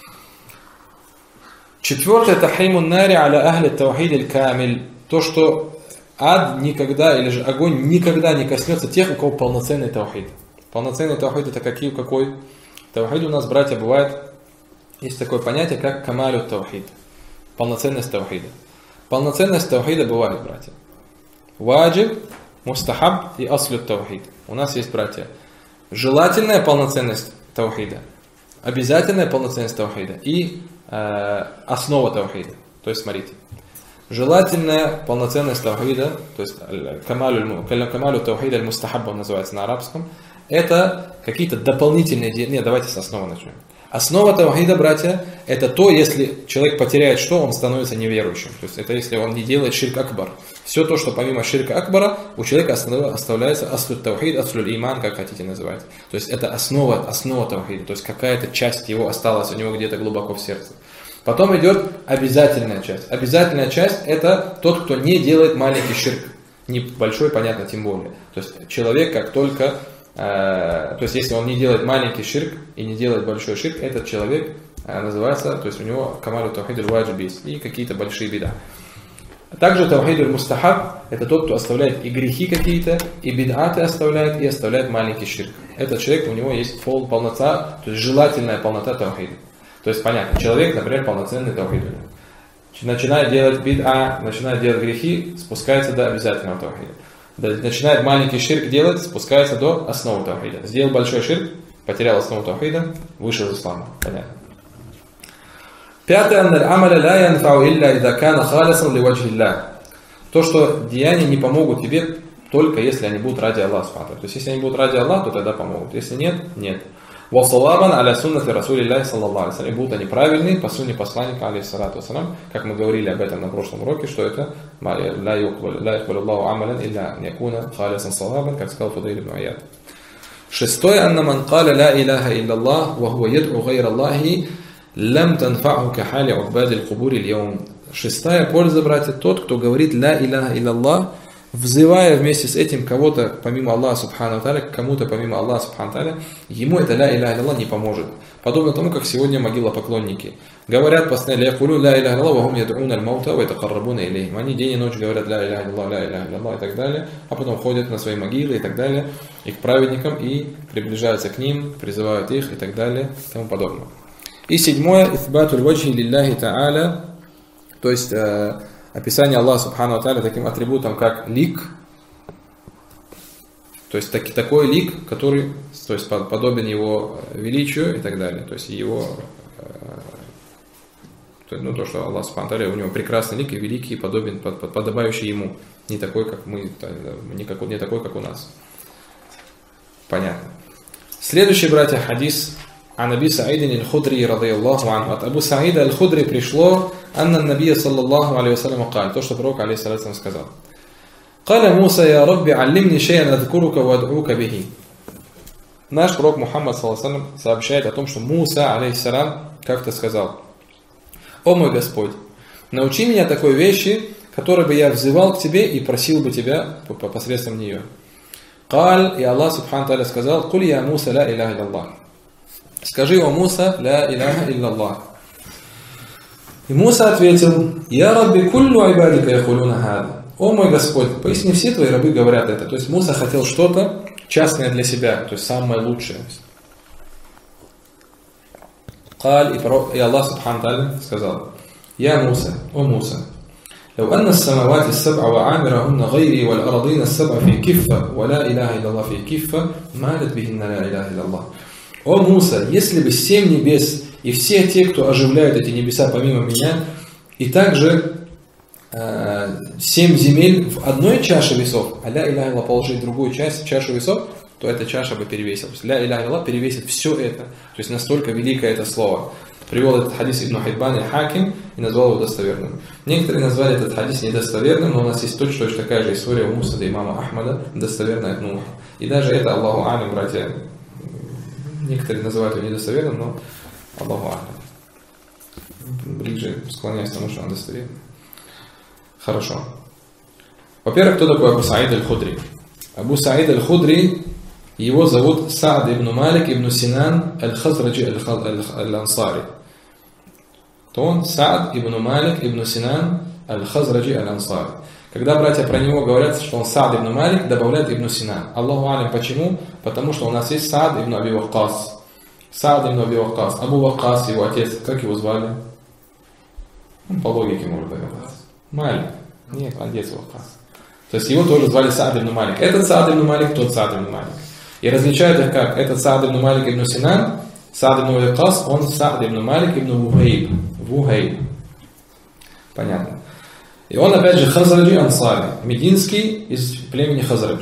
Четвертое, тахримун нари аля ахли таухид аль-камиль. То, что ад никогда, или же огонь никогда не коснется тех, у кого полноценный таухид. Полноценный таухид — это какой? Таухид у нас, братья, бывает, есть такое понятие, как камалю таухид. Полноценность таухида. Полноценность таухида бывает, братья. Ваджиб, мустахаб и аслю таухид. У нас есть, братья, желательная полноценность таухида, обязательная полноценность таухида и основа таухида. То есть, смотрите, желательная полноценность таухида, то есть камалю таухида аль-мустахабба называется на арабском, это какие-то дополнительные действия. Нет, давайте с основы начнем. Основа таухида, братья, это то, если человек потеряет что, он становится неверующим. То есть это если он не делает ширк акбар. Все то, что помимо ширка акбара, у человека оставляется аслю таухид, аслю иман, как хотите называть. То есть это основа таухида. То есть какая-то часть его осталась у него где-то глубоко в сердце. Потом идет обязательная часть. Обязательная часть — это тот, кто не делает маленький ширк. Не большой, понятно, тем более. То есть человек, как только... то есть если он не делает маленький ширк и не делает большой ширк, этот человек называется, то есть у него камалю таухид аль-ваджиб и какие-то большие бида. Также таухид аль-мустахаб — это тот, кто оставляет и грехи какие-то, и бид'аты оставляет, и оставляет маленький ширк. Этот человек, у него есть полнота, то есть желательная полнота таухида. То есть понятно, человек, например, полноценный таухид. Начинает делать бид'а, начинает делать грехи, спускается до обязательного таухида. Начинает маленький ширк делать, спускается до основы таухида. Сделал большой ширк, потерял основу таухида, вышел из ислама. Понятно. Пятое. То, что деяния не помогут тебе, только если они будут ради Аллаха. То есть если они будут ради Аллаха, то тогда помогут. Если нет, нет. وَصَوَابًا عَلَى سُنَّةِ رَسُولِ اللَّهِ صَلَّى اللَّهُ عَلَيْهِ وَسَلَّمَ. И будут они правильные по сунне посланника, алейхиссалату вассалям, как мы говорили об этом на прошлом уроке, что это لا يقبل الله عملا إلا أن يكون خالصا صوابا, как сказал Фудейль ибн Ияд. Шестое. أن من قال لا إله إلا الله وهو يدعو غير الله لم تنفعه كحال عباد القبور اليوم. Шестая польза, братья, тот, кто говорит لا إله إلا الله, взывая вместе с этим кого-то помимо Аллаха Субхану Тааля, кому-то помимо Аллаха Субхану Тааля, ему это ля иляха илlallah не поможет. Подобно тому, как сегодня могилопоклонники говорят постоянно «Ляхулю ля иляха илlallah, вахум яд'ун аль-маута, ва ятакаррабуна илейхим». Они день и ночь говорят «Ля иляха илlallah, ля иляха илlallah» и так далее, а потом ходят на свои могилы и так далее, и к праведникам, и приближаются к ним, призывают их и так далее, и тому подобное. И седьмое, ифбатуль ваджхи лилляхи та'аля, то есть описание Аллаха Субхану ва Тааля таким атрибутом, как лик, то есть такой лик, который, то есть подобен его величию и так далее, то есть его, то, что Аллах Субхану ва Тааля, у него прекрасный лик и великий, и подобен, подобающий ему, не такой, как мы, не такой, как у нас. Понятно. Следующий, братья, хадис عن أبي سعيد الخدري رضي الله عنه. От Абу Саида аль-Худри пришло أن النبي صلى الله عليه وسلم قال, то, что пророк алейхиссалату сказал. قال موسى يا رب علمني شيئا أذكرك وأدعوك به. Наш пророк Мухаммад сообщает о том, что Муса алейхиссалам как-то сказал: «О мой Господь, научи меня такой вещи, которой бы я взывал к тебе и просил бы тебя посредством нее». قال, и Аллах Субхану Тааля сказал: «Куль я Муса ла иляха илляллах». Скажи, о Муса, ля иляха илляллах. И Муса ответил: «Я Рабби куллю айбадика яхулюна хада». О мой Господь, поясни, все твои рабы говорят это. То есть Муса хотел что-то частное для себя, то есть самое лучшее. И Аллах Субхану Тааля сказал: «Я Муса, о Муса, لو أن السماوات السبع وعامرهن غيري والأرضين السبع في كفة ولا إله إلا الله في كفة مالت بهن لا إله إلا الله». О Муса, если бы 7 небес и все те, кто оживляют эти небеса помимо меня, и также 7 земель в одной чаше весов, а ля иляха илlallah положить другую чашу весов, то эта чаша бы перевесилась. Ля иляха илlallah перевесит все это. То есть настолько великое это слово. Привел этот хадис Ибн Хиббан и Хаким и назвал его достоверным. Некоторые назвали этот хадис недостоверным, но у нас есть точно такая же история у Мусада имама Ахмада, достоверная от Нуха. И даже это, Аллаху алим, братья, некоторые называют его недостоверным, но Аллаху алим. Ближе склоняюсь к тому, что он достоверный. Хорошо. Во-первых, кто такой Абу Саид аль-Худри? Абу Саид аль-Худри, его зовут Саад ибн Малик ибн Синан аль-Хазраджи аль-Ансари. То он Саад ибн Малик ибн Синан аль-Хазраджи аль-Ансари. Когда братья про него говорят, что он Саад ибн Малик, добавляют ибн Синан. Аллаху алим, почему? Потому что у нас есть Саад ибн Аби Ваккас. Саад ибн Аби Ваккас. Абу Ваккас, его отец, как его звали? По логике может догадаться. Малик. Нет, отец Ваккас. То есть его тоже звали Саад ибн Малик. Этот Саад ибн Малик, тот Саад ибн Малик. И различают их как? Этот Саад ибн Малик ибн Синан, Саад ибн Аби Ваккас, он Саад ибн Малик ибн Вухейб. Понятно. И он опять же Хазраджи Ансари, мединский из племени Хазрадж.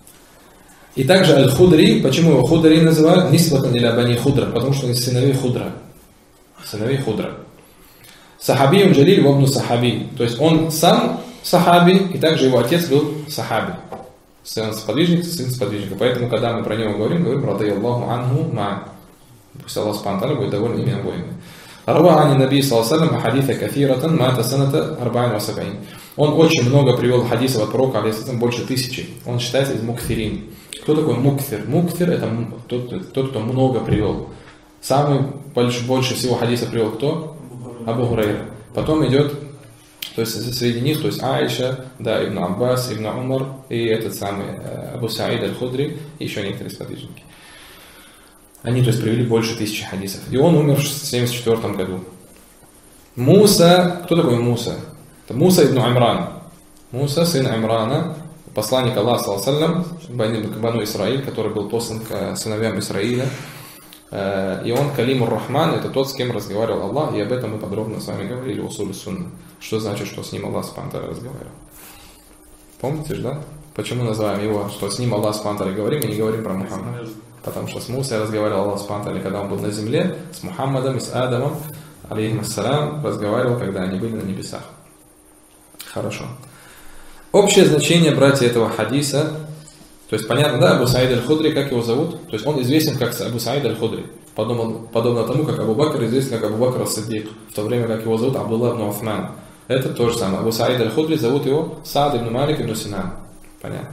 И также Аль-Худри, почему его Худри называют? Нисбатан иля бани Худра, потому что он из сыновей Худра. Сыновей Худра. Сахаби он джалиль вабну сахаби. То есть он сам сахаби, и также его отец был сахаби. Сын сподвижник, сын сподвижника. Поэтому, когда мы про него говорим ради Аллаху анху ма. Пусть Аллах спонтанно будет доволен ими обоими. روى عن النبي صلى الله عليه وسلم حديثا كثيرة مات سنة 74. Он очень много привел хадисов от пророка, больше 1000. Он считается из мукфирин. Кто такой мукфир? Мукфир это тот, кто много привел. Самый больше всего хадисов привел кто? Абу Хурайра. Потом идет, то есть среди них, то есть Аиша, да, Ибн Аббас, Ибн Умар и этот самый Абу Саид аль-Худри и еще некоторые сподвижники. Они, то есть, привели больше 1000 хадисов. И он умер в 1974 году. Муса, кто такой Муса? Это Муса ибн Имран. Муса, сын Имрана, посланник Аллаха, саллаллаху алейхи к Бану Исраиль, который был послан к сыновьям Исраиля. И он Калимур Рахман, это тот, с кем разговаривал Аллах, и об этом мы подробно с вами говорили в Усуль Сунна. Что значит, что с ним Аллах спонтанно разговаривал? Помните же, да? Почему называем его, что с ним Аллах спонтанно говорим, и не говорим про Мухаммада? Потому что с Мусой разговаривал Аллах спонтанно, когда он был на земле, с Мухаммадом и с Адамом, алейхиссалям, разговаривал, когда они были на небесах. Хорошо. Общее значение, братья, этого хадиса, то есть понятно, да, Абу Саид аль-Худри, как его зовут? То есть он известен как Абу Саид аль-Худри, подобно тому, как Абу Бакр известен как Абу Бакр ас-Сиддик, в то время как его зовут Абдуллах ибн Уфман. Это то же самое. Абу Саид аль-Худри, зовут его Саад ибн Малик ибн Синан. Понятно.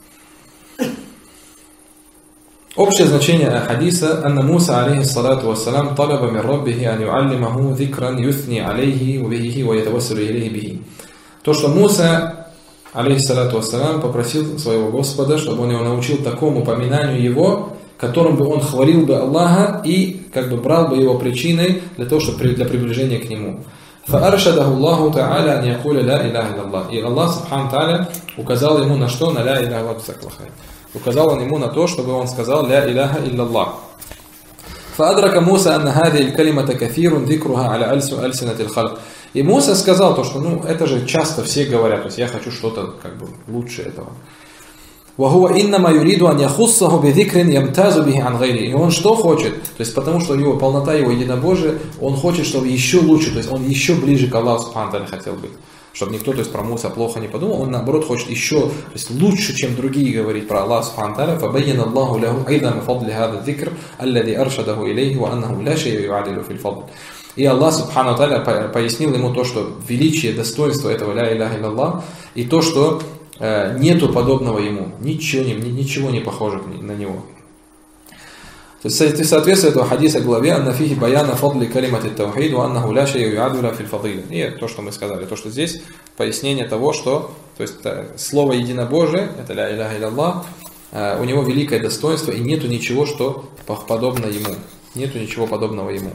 Общее значение хадиса: «Анна Муса, алейхиссалату вассалам, талаба мин раббихи ан юаллимаху зикран юthни алейхи ва бихи ва ятавассалу илейхи бихи». То, что Муса, алейхиссалату вассалам, попросил своего Господа, чтобы он его научил такому поминанию его, которым бы он хвалил бы Аллаха и как бы брал бы его причиной для того, чтобы для приближения к нему. فَأَرْشَدَهُ اللَّهُ تَعَالَى أَنْ يَقُولَ لَا إِلَهَ إِلَّا اللَّهِ. И Аллах Субхану Тааля указал ему на что? На ля иляха илlallah. Указал он ему на то, чтобы он сказал ля иляха илlallah. فَأَدْرَكَ مُوسَى أَنَّ هَذِهِ الْكَلِمَةَ كَثِيرٌ ذِكْرُهَا عَلَى أَلْسِنَةِ الْخَلْقِ. И Муса сказал то, что это же часто все говорят, то есть я хочу что-то как бы лучше этого. وَهُوَ إِنَّمَا يُرِيدُ أَنْ يَخُصَّهُ بِذِكْرٍ يَمْتَازُ بِهِ عَنْ غَيْرِهِ. И он что хочет? То есть потому что его полнота, его единобожие, он хочет, чтобы еще лучше, то есть он еще ближе к Аллаху Субхану Тааля хотел быть. Чтобы никто, то есть про Муса плохо не подумал, он наоборот хочет еще, то есть лучше, чем другие говорить про Аллаха Субхану Тааля. فَبَيَّنَ اللَّهُ لَهُ عِظَمَ فَضْلِ هَذَا الذِّكْرِ الَّذِي أَرْشَدَهُ إِلَيْهِ وَأَنَّهُ لَا شَيْءَ يُعَادِلُ فِي الْفَضْلِ. И Аллах Субхану Тааля пояснил ему то, что величие, достоинство этого ля иляха илlallah, и то, что нету подобного ему, ничего не похоже на него. То есть соответствует этого хадиса главе «Анна фихи баяна фадли калимати таухид, ва аннаху ля шей'у ю'адуля фил фадили». И то, что мы сказали, то, что здесь пояснение того, что то есть, слово единобожие, это ля иляха илlallah, у него великое достоинство, и нету ничего, что подобно ему. Нету ничего подобного ему.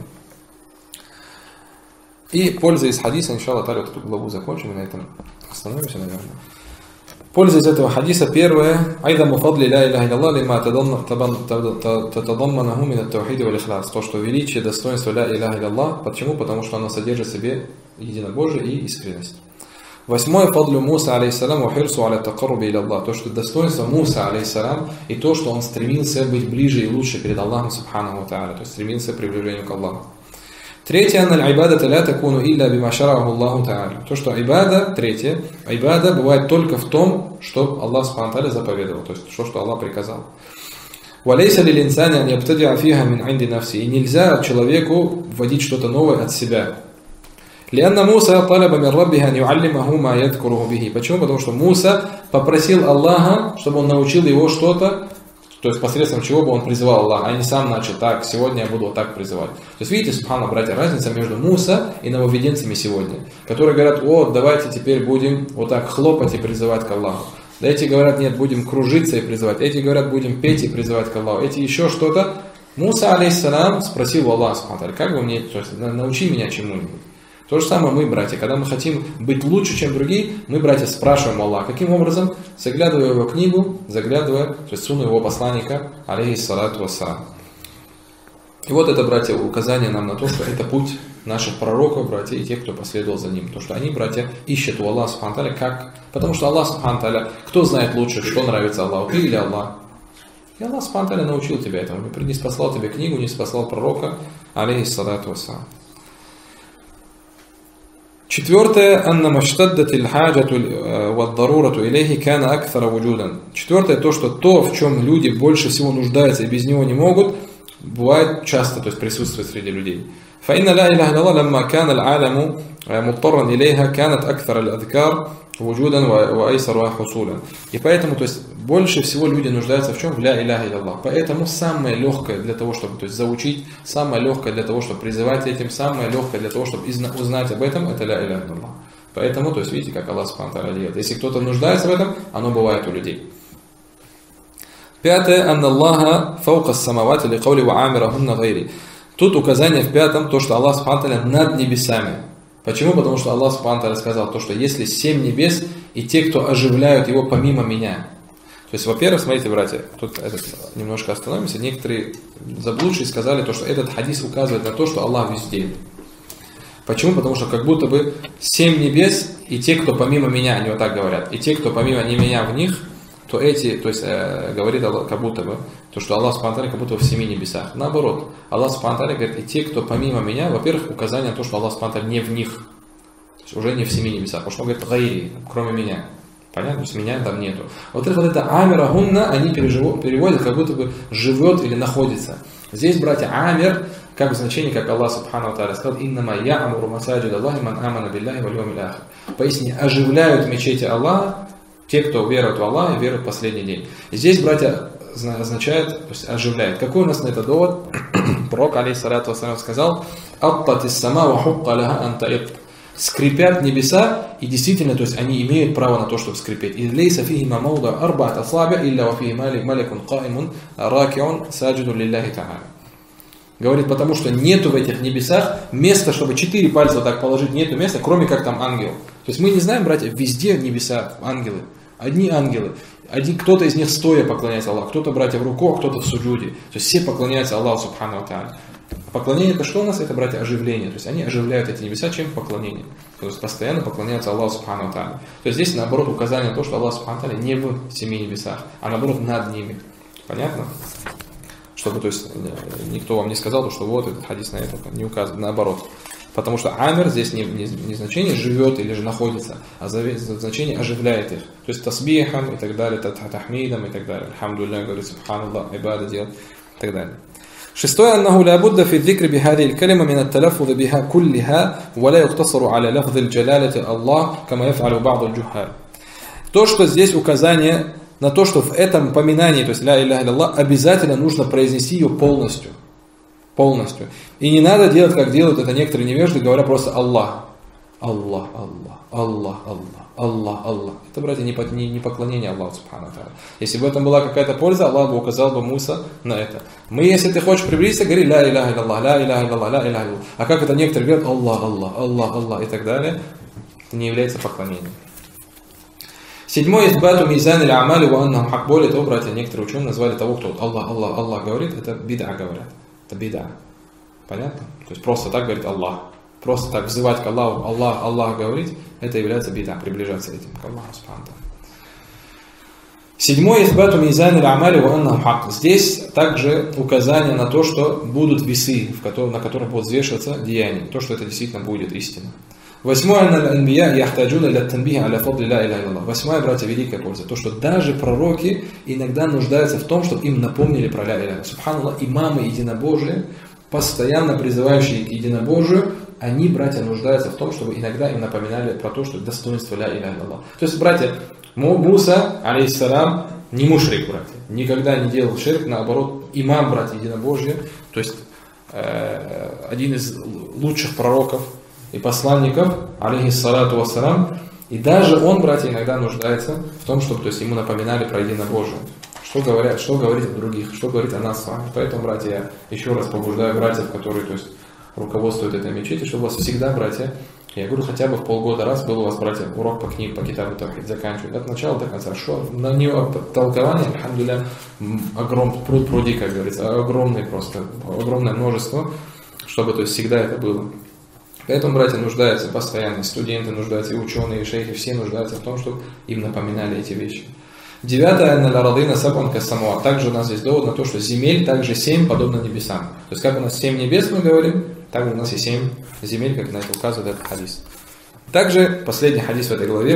И пользуясь хадисом, иншаллах, вот эту главу закончим, и на этом остановимся, наверное. Пользуясь этого хадиса, первое, айдаму фадли ля иляха илlallah лима татадамманаху мин ат-таухид валь ихлас. То, что величие, достоинство ля иляха илlallah, почему? Потому что оно содержит в себе единобожие и искренность. Восьмое, фадлю Муса алейхиссалам ва хирсу аля такарруби иляллах. То, что достоинство Муса алейхиссалам и то, что он стремился быть ближе и лучше перед Аллахом Субханаху Тааля, то есть стремился к приближению к Аллаху. Третье, анна аль-айбадата ля такуну илля бима шараху Аллаху Тааля. То, что айбада, третье, айбада бывает только в том, что Аллах Субхану Тааля заповедовал, то есть то, что Аллах приказал. Валейса лил инсани ан ябтадиа фиха мин инди нафси. И нельзя человеку вводить что-то новое от себя. Лианна Муса талаба мин раббиха ан юаллимаху ма ядкуруху бихи. Почему? Потому что Муса попросил Аллаха, чтобы он научил его что-то, то есть посредством чего бы он призывал Аллаха, а не сам начал так, сегодня я буду вот так призывать. То есть видите, субхана, братья, разница между Муса и нововведенцами сегодня, которые говорят, вот давайте теперь будем вот так хлопать и призывать к Аллаху. Эти говорят, нет, будем кружиться и призывать. Эти говорят, будем петь и призывать к Аллаху. Эти еще что-то. Муса, алейхиссалам, спросил у Аллаха, как бы мне, то есть, научи меня чему-нибудь. То же самое мы, братья, когда мы хотим быть лучше, чем другие, мы, братья, спрашиваем Аллаха. Каким образом? Заглядывая в его книгу, заглядывая, то есть суну его посланника, алейхиссалату вассалам. И вот это, братья, указание нам на то, что это путь наших пророков, братья, и тех, кто последовал за ним. То, что они, братья, ищут у Аллаха Субхану Тааля как... Потому что Аллах Субхану Тааля, кто знает лучше, что нравится Аллаху, ты или Аллах? И Аллах Субхану Тааля научил тебя этому. Не спаслал тебе книгу, не спаслал пророка, алейхиссалату вассалам. Четвертое, анна маштаддат иль-хаджату вад-дарурату илейхи кана акthара вуджудан. Четвертое, то, что то, в чем люди больше всего нуждаются и без него не могут, бывает часто, то есть присутствует среди людей. فإن لا إله إلا الله لما كان العالم مضطرا إليها كانت أكثر الأذكار وجودا وأيسرها حصولا. И поэтому, то есть, больше всего люди нуждаются в чем? В ля иляха илlallah. Поэтому самое легкое для того, чтобы, то есть, заучить, самое легкое для того, чтобы призывать этим, самое легкое для того, чтобы узнать об этом, это ля иляха илlallah. Поэтому, то есть, видите, как Аллах Субхану Тааля делает. Если кто-то нуждается в этом, оно бывает у людей. Пятое, анна Аллаха фаука самавати ли каули ва амирахунна гайри. Тут указание в пятом, то, что Аллах Субхану Тааля над небесами. Почему? Потому что Аллах Субхану Тааля сказал, то, что если 7 небес и те, кто оживляют его помимо меня. То есть, во-первых, смотрите, братья, тут немножко остановимся. Некоторые заблудшие сказали, то, что этот хадис указывает на то, что Аллах везде. Почему? Потому что как будто бы 7 небес и те, кто помимо меня, они вот так говорят, и те, кто помимо не меня в них, то эти, то есть говорит Аллах, как будто бы, то, что Аллах Субхану Тааля как будто бы в 7 небесах. Наоборот, Аллах Субхану Тааля говорит, и те, кто помимо меня, во-первых, указание на то, что Аллах Субхану Тааля не в них, то есть уже не в 7 небесах, потому что он говорит, гайри, кроме меня. Понятно? То есть меня там нету. Вот это амира гунна, они переводят, как будто бы живет или находится. Здесь, братья, амир, как в значении, как Аллах Субхану Тааля сказал, иннама я'амуру масаджид Аллахи ман амана биллахи валь йомил ахир. Поистине, оживляют мечети Аллаха те, кто верует в Аллаха и верует в последний день. И здесь, братья, означает, то есть оживляет. Какой у нас на это довод? Пророк, алейхиссалату вассалям, сказал, «Аттатис сама ва хукка лаха ан та'ит». скрипят небеса, и действительно, то есть они имеют право на то, чтобы скрипеть. И лейса фихи мамауда арбаат асаби илля ва фихи маликун каимун ракиун саджиду лилляхи та'аля. Говорит, потому что нету в этих небесах места, чтобы 4 пальца вот так положить, нету места, кроме как там ангел. То есть мы не знаем, братья, везде небеса, ангелы. Одни ангелы. Кто-то из них стоя поклоняется Аллаху, кто-то, братья, в руку, а кто-то в суджуде. То есть все поклоняются Аллаху субхану ва тааля. Поклонение это что у нас? Это, братья, оживление. То есть они оживляют эти небеса, чем поклонение. То есть постоянно поклоняются Аллаху субхану ва тааля. То есть здесь наоборот указание на то, что Аллах субхану ва тааля не в 7 небесах, а наоборот над ними. Понятно? Чтобы, то есть, никто вам не сказал, что вот этот хадис на это не указан, наоборот. Потому что амир здесь не значение живет или же находится, а значение оживляет их. То есть тасбихом и так далее, тахмидом и так далее. Алхамдулилля, говорит, субханаллах, ибада делать и так далее. Шестое, أنه لا بد في الذكر بهذه الكلمة من التلفظ بها كلها ولا يقتصر على لفظ الجلالة الله كما يفعل بعض الجهال. То, что здесь указание на то, что в этом поминании, то есть ля илляха илlallah, обязательно нужно произнести ее полностью. Полностью. И не надо делать, как делают это некоторые невежды, говоря просто Аллах. Аллах, Аллах, Аллах, Аллах, Аллах, Аллах. Это, братья, не поклонение Аллаху субхану ва тааля. Если бы в этом была какая-то польза, Аллах бы указал бы Муса на это. Мы, если ты хочешь приблизиться, говори ля илляха илlallah, ля илляха илlallah, ля илляха илlallah. А как это некоторые говорят Аллах, Аллах, Аллах, Аллах и так далее, это не является поклонением. Седьмой, избату мизан или амали ва аннахум хак. Более того, братья, некоторые ученые назвали того, кто Аллах, Аллах, Аллах говорит, это бид'a говорят. Это бид'a. Понятно? То есть просто так говорит Аллах. Просто так взывать к Аллаху, Аллах, Аллах говорить, это является бид'a, приближаться этим к Аллаху субхану ва тааля. Седьмой, избату мизан или амали ва аннахум хак. Здесь также указание на то, что будут весы, на которых будут взвешиваться деяния. То, что это действительно будет истина. Восьмое, восьмая, братья, великая польза. То, что даже пророки иногда нуждаются в том, чтобы им напомнили про ля иляха. Субханаллах, имамы единобожия, постоянно призывающие к единобожию, они, братья, нуждаются в том, чтобы иногда им напоминали про то, что достоинство ля иляха илlallah. То есть, братья, Муса, алейхиссалам, не мушрик, братья, никогда не делал ширк, наоборот, имам, братья, единобожия, то есть один из лучших пророков и посланников, алейхиссалату вассалам, и даже он, братья, иногда нуждается в том, чтобы, то есть, ему напоминали про единобожие. Что говорит о других, что говорит о нас с вами. Поэтому, братья, я еще раз побуждаю братьев, которые, то есть, руководствуют этой мечети, чтобы у вас всегда, братья, я говорю, хотя бы в полгода раз был у вас, братья, урок по книге, по китабу тавхид, заканчивать от начала до конца. Что на него толкование, алхамдулилля, пруди, как говорится, огромное множество, чтобы, то есть, всегда это было. Поэтому братья нуждаются постоянно, студенты нуждаются, и ученые, и шейхи, все нуждаются в том, чтобы им напоминали эти вещи. Девятое, на сабанка самуа. Также у нас есть довод на то, что земель также 7 подобно небесам. То есть как у нас 7 небес, мы говорим, также у нас есть 7 земель, как на это указывает этот хадис. Также последний хадис в этой главе,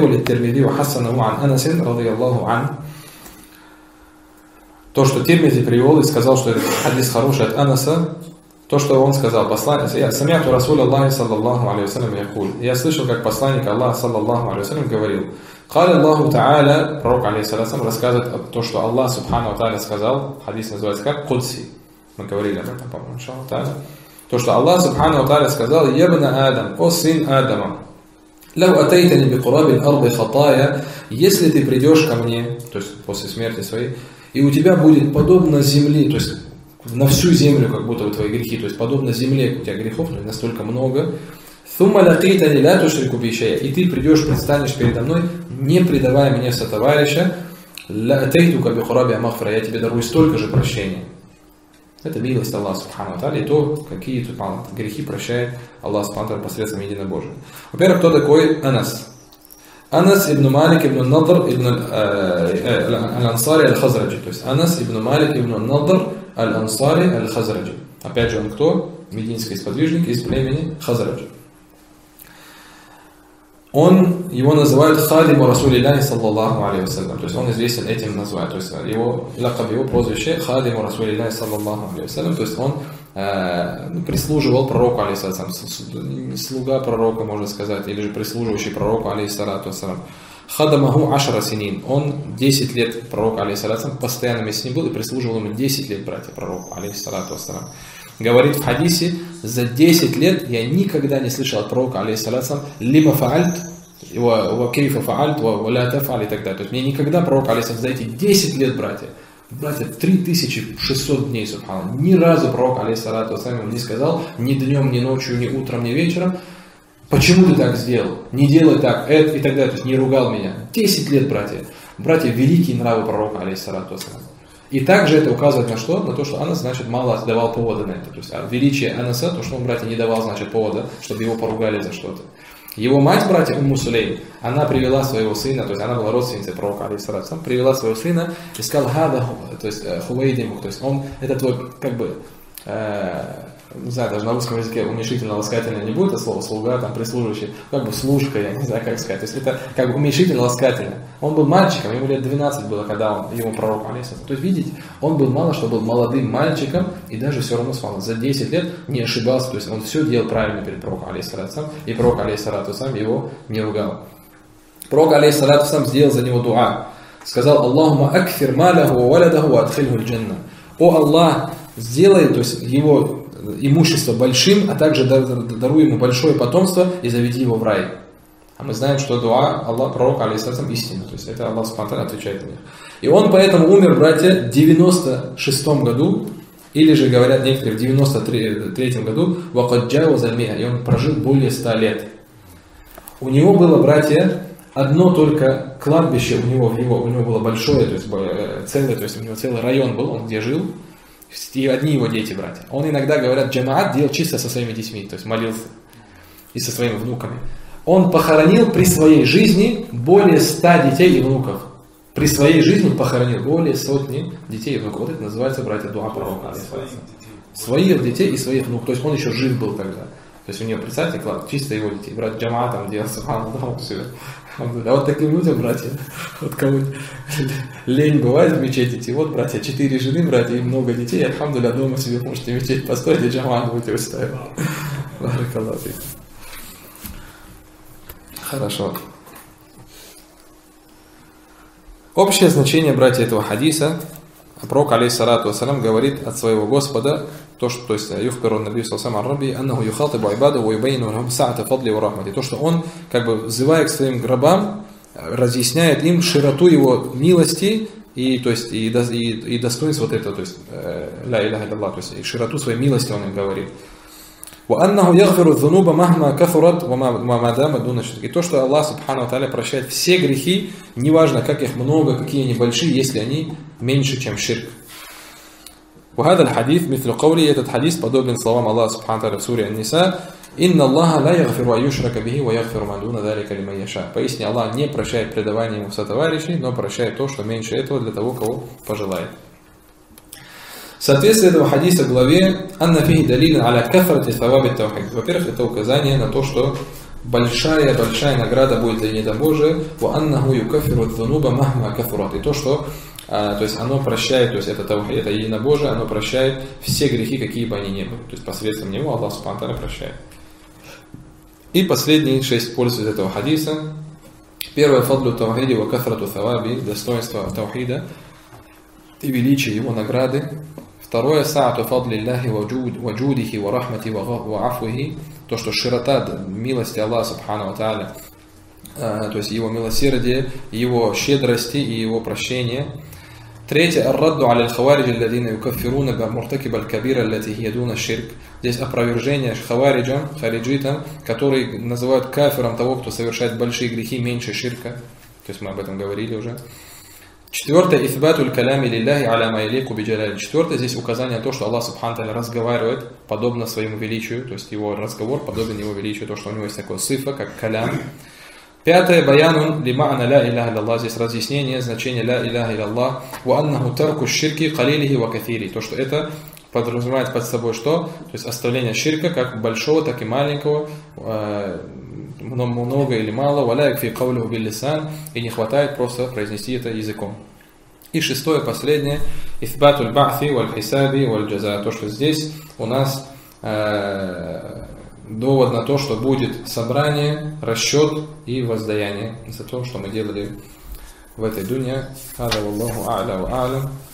то, что Тирмизи привел и сказал, что этот хадис хороший от Анаса, то, что он сказал, посланник, я самяту Расуль Аллахи саллаллаху алейхи вассалям якуль. Я слышал, как посланник Аллаха саллаллаху алейхи вассалям говорил: Каля Аллаху Та'аля, пророк алейхиссалям рассказывает то, что Аллах субхану ва тааля сказал, хадис называется как Кудси. Мы говорили об этом, по-моему, иншаллаху та'аля. То, что Аллах субхану ва тааля сказал: Ябна Адам, о сын Адама, лау атайтани би кураби арды хатая, если ты придешь ко мне, то есть после смерти своей, и у тебя будет подобно земле, то есть на всю землю, как будто твои грехи, то есть подобно земле, у тебя грехов настолько много, и ты придешь, предстанешь передо мной, не предавая мне сотоварища, я тебе дарую столько же прощения. Это милость Аллаха субхану ва тааля, и то, какие тут грехи прощает Аллах субхану ва тааля посредством единобожия. Во-первых, кто такой Анас? Анас ибн Малик ибн Надр ибн аль-Ансари аль-Хазраджи. То есть Анас ибн Малик ибн Надр аль-Ансари аль-Хазраджи. Опять же, он кто? Мединский сподвижник из племени Хазраджи. Его называют Хадиму Расулиллахи саллаллаху алейхи вассалям. То есть он известен этим названием. То есть его прозвище Хадиму Расулиллахи саллаллаху алейхи вассалям. То есть он прислуживал пророку алейхиссалам. Слуга пророка, можно сказать, или же прислуживающий пророку алейхиссалату вассалам. Хадамаху ашара синин. Он 10 лет пророк алейхиссалам постоянно вместе с ним был и прислуживал ему 10 лет, братья, пророку алейхиссалату вассалам. говорит в хадисе: за 10 лет я никогда не слышал от пророка, алейхиссалям, лима фаальт, ва кейфа фаальт, ва ля тафаль и так далее. То есть мне никогда пророк, алейхиссалям, за эти 10 лет, братья, 3600 дней, субханаллах, ни разу пророк, алейхиссалям, не сказал ни днем, ни ночью, ни утром, ни вечером: почему ты так сделал? Не делай так, это и так далее. То есть не ругал меня. 10 лет, братья. Братья, великие нравы пророка, алейхиссалату вассалям. И также это указывает на что? На то, что Анас, значит, мало давал повода на это. То есть величие Анаса, то, что он, братья, не давал, значит, повода, чтобы его поругали за что-то. Его мать, братья, Умму Сулейм, она привела своего сына, то есть она была родственницей пророка, алейхиссалату, привела своего сына и сказала: хада, то есть хувейдимух, то есть он, это твой, как бы, не знаю, даже на русском языке уменьшительно-ласкательно не будет это слово, слуга, там, прислуживающий, как бы служка, я не знаю, как сказать. То есть это как бы уменьшительно-ласкательно. Он был мальчиком, ему лет 12 было, когда ему пророк, алейхиссалам. То есть, видите, он был мало что был молодым мальчиком, и даже все равно за 10 лет не ошибался, то есть он все делал правильно перед пророком, алейхиссалам, и пророк, алейхиссалам, его не ругал. Пророк, алейхиссалам, сделал за него дуа. Сказал: Аллахума акфир маляху ва валядаху ва адхильху аль-джанна. О Аллах, сделай, то есть его имущество большим, а также даруй ему большое потомство и заведи его в рай. А мы знаем, что дуа Аллах, пророк, алейхиссалам, истина. То есть это Аллах спонтанно отвечает на них. И он поэтому умер, братья, в 96 году, или же, говорят некоторые, в 93 году, вакаджау зальмиха, и он прожил более 100 лет. У него было, братья, одно только кладбище, у него было большое, то есть целое, то есть у него целый район был, он где жил, и одни его дети, братья. Он иногда, говорят, джамаат делал чисто со своими детьми, то есть молился и со своими внуками. Он похоронил при своей жизни более 100 детей и внуков. При своей жизни похоронил более сотни детей и внуков. Вот это называется, братья, дуа пророка. Своих детей и своих внуков. То есть он еще жив был тогда. То есть у него, представьте, чисто его детей. Брат джамаатом делал, субханаллах, все. А вот таким людям, братья, вот кому лень бывает в мечеть идти. Вот, братья, 4 жены, братья, и много детей. Альхамдулилля, дома себе можете мечеть построить, и джамаат будете устраивать. Баракаллаху фик. Хорошо. Общее значение, братья, этого хадиса. Пророк, алейхиссалату вассалям, говорит от своего Господа, то, что, то есть, юхбиру набию салсам ар-раби, аннаху юхатибу айбаду ва юбайну лахум са'ата фадли ва рахмати. То, что он, как бы, взывая к своим гробам, разъясняет им широту его милости и, то есть, и достоинство вот этого, то есть, ля иляха илlallah, то есть, и широту своей милости он им говорит. И то, что Аллах субхану ва тааля прощает все грехи, неважно, как их много, какие они большие, если они меньше, чем ширк. وهذا الحديث مثل قولي, этот хадис подобен словам Аллаха субхану ва тааля в суре Ан-Ниса: «Инна Аллаха ла ягфиру ан юшрака бихи ва ягфиру ма дуна залика лиман яша». Поистине Аллах не прощает предавание ему сотоварищей, но прощает то, что меньше этого, для того, кого пожелает. Соответствие этого хадиса главе «Анна фихи далилин аля кафрати саваби таухид». Во-первых, это указание на то, что большая награда будет за единобожие. «Ва аннаху юкаффиру ад-дунуба махма кафурат». И то, что то есть оно прощает, то есть это единобожие, оно прощает все грехи, какие бы они ни были. То есть посредством него Аллах субхану ва тааля прощает. И последние 6 польз из этого хадиса. Первое: фадлу таухиди ва кафрату саваби, достоинство таухида и величие его награды. Второе: са'ату фадлиллахи ва джудихи ва рахмати ва афухи, то, что широта милости Аллаха субхану ва тааля, то есть его милосердие, его щедрости и его прощение. Третье: ар-радду аля аль-хаваридж алладина юкаффируна би муртакиб аль-кабира аллати хия дуна ширк. Здесь опровержение хариджитам, которые называют кафиром того, кто совершает большие грехи меньше ширка. То есть мы об этом говорили уже. Четвертое: исбатуль калями лилляхи аля ма ялику би джалали. Четвертое: здесь указание на то, что Аллах субхану ва тааля разговаривает подобно своему величию, то есть его разговор подобен его величию, то, что у него есть такое сифа, как калям. Пятое: баянун лима'на ла иляха илlallah. Здесь разъяснение значения ла иляха илlallah. Ва аннаху тарку ширки калилихи ва кафири. То, что это подразумевает под собой что? То есть оставление ширка, как большого, так и маленького, много или мало. Ва ла якфи каулиху бил лисан. И не хватает просто произнести это языком. И шестое, последнее: исбатуль ба'фи валь хисаби валь джаза. То, что здесь у нас довод на то, что будет собрание, расчет и воздаяние за то, что мы делали в этой дуне. Хада валлаху а'ля ва а'лям.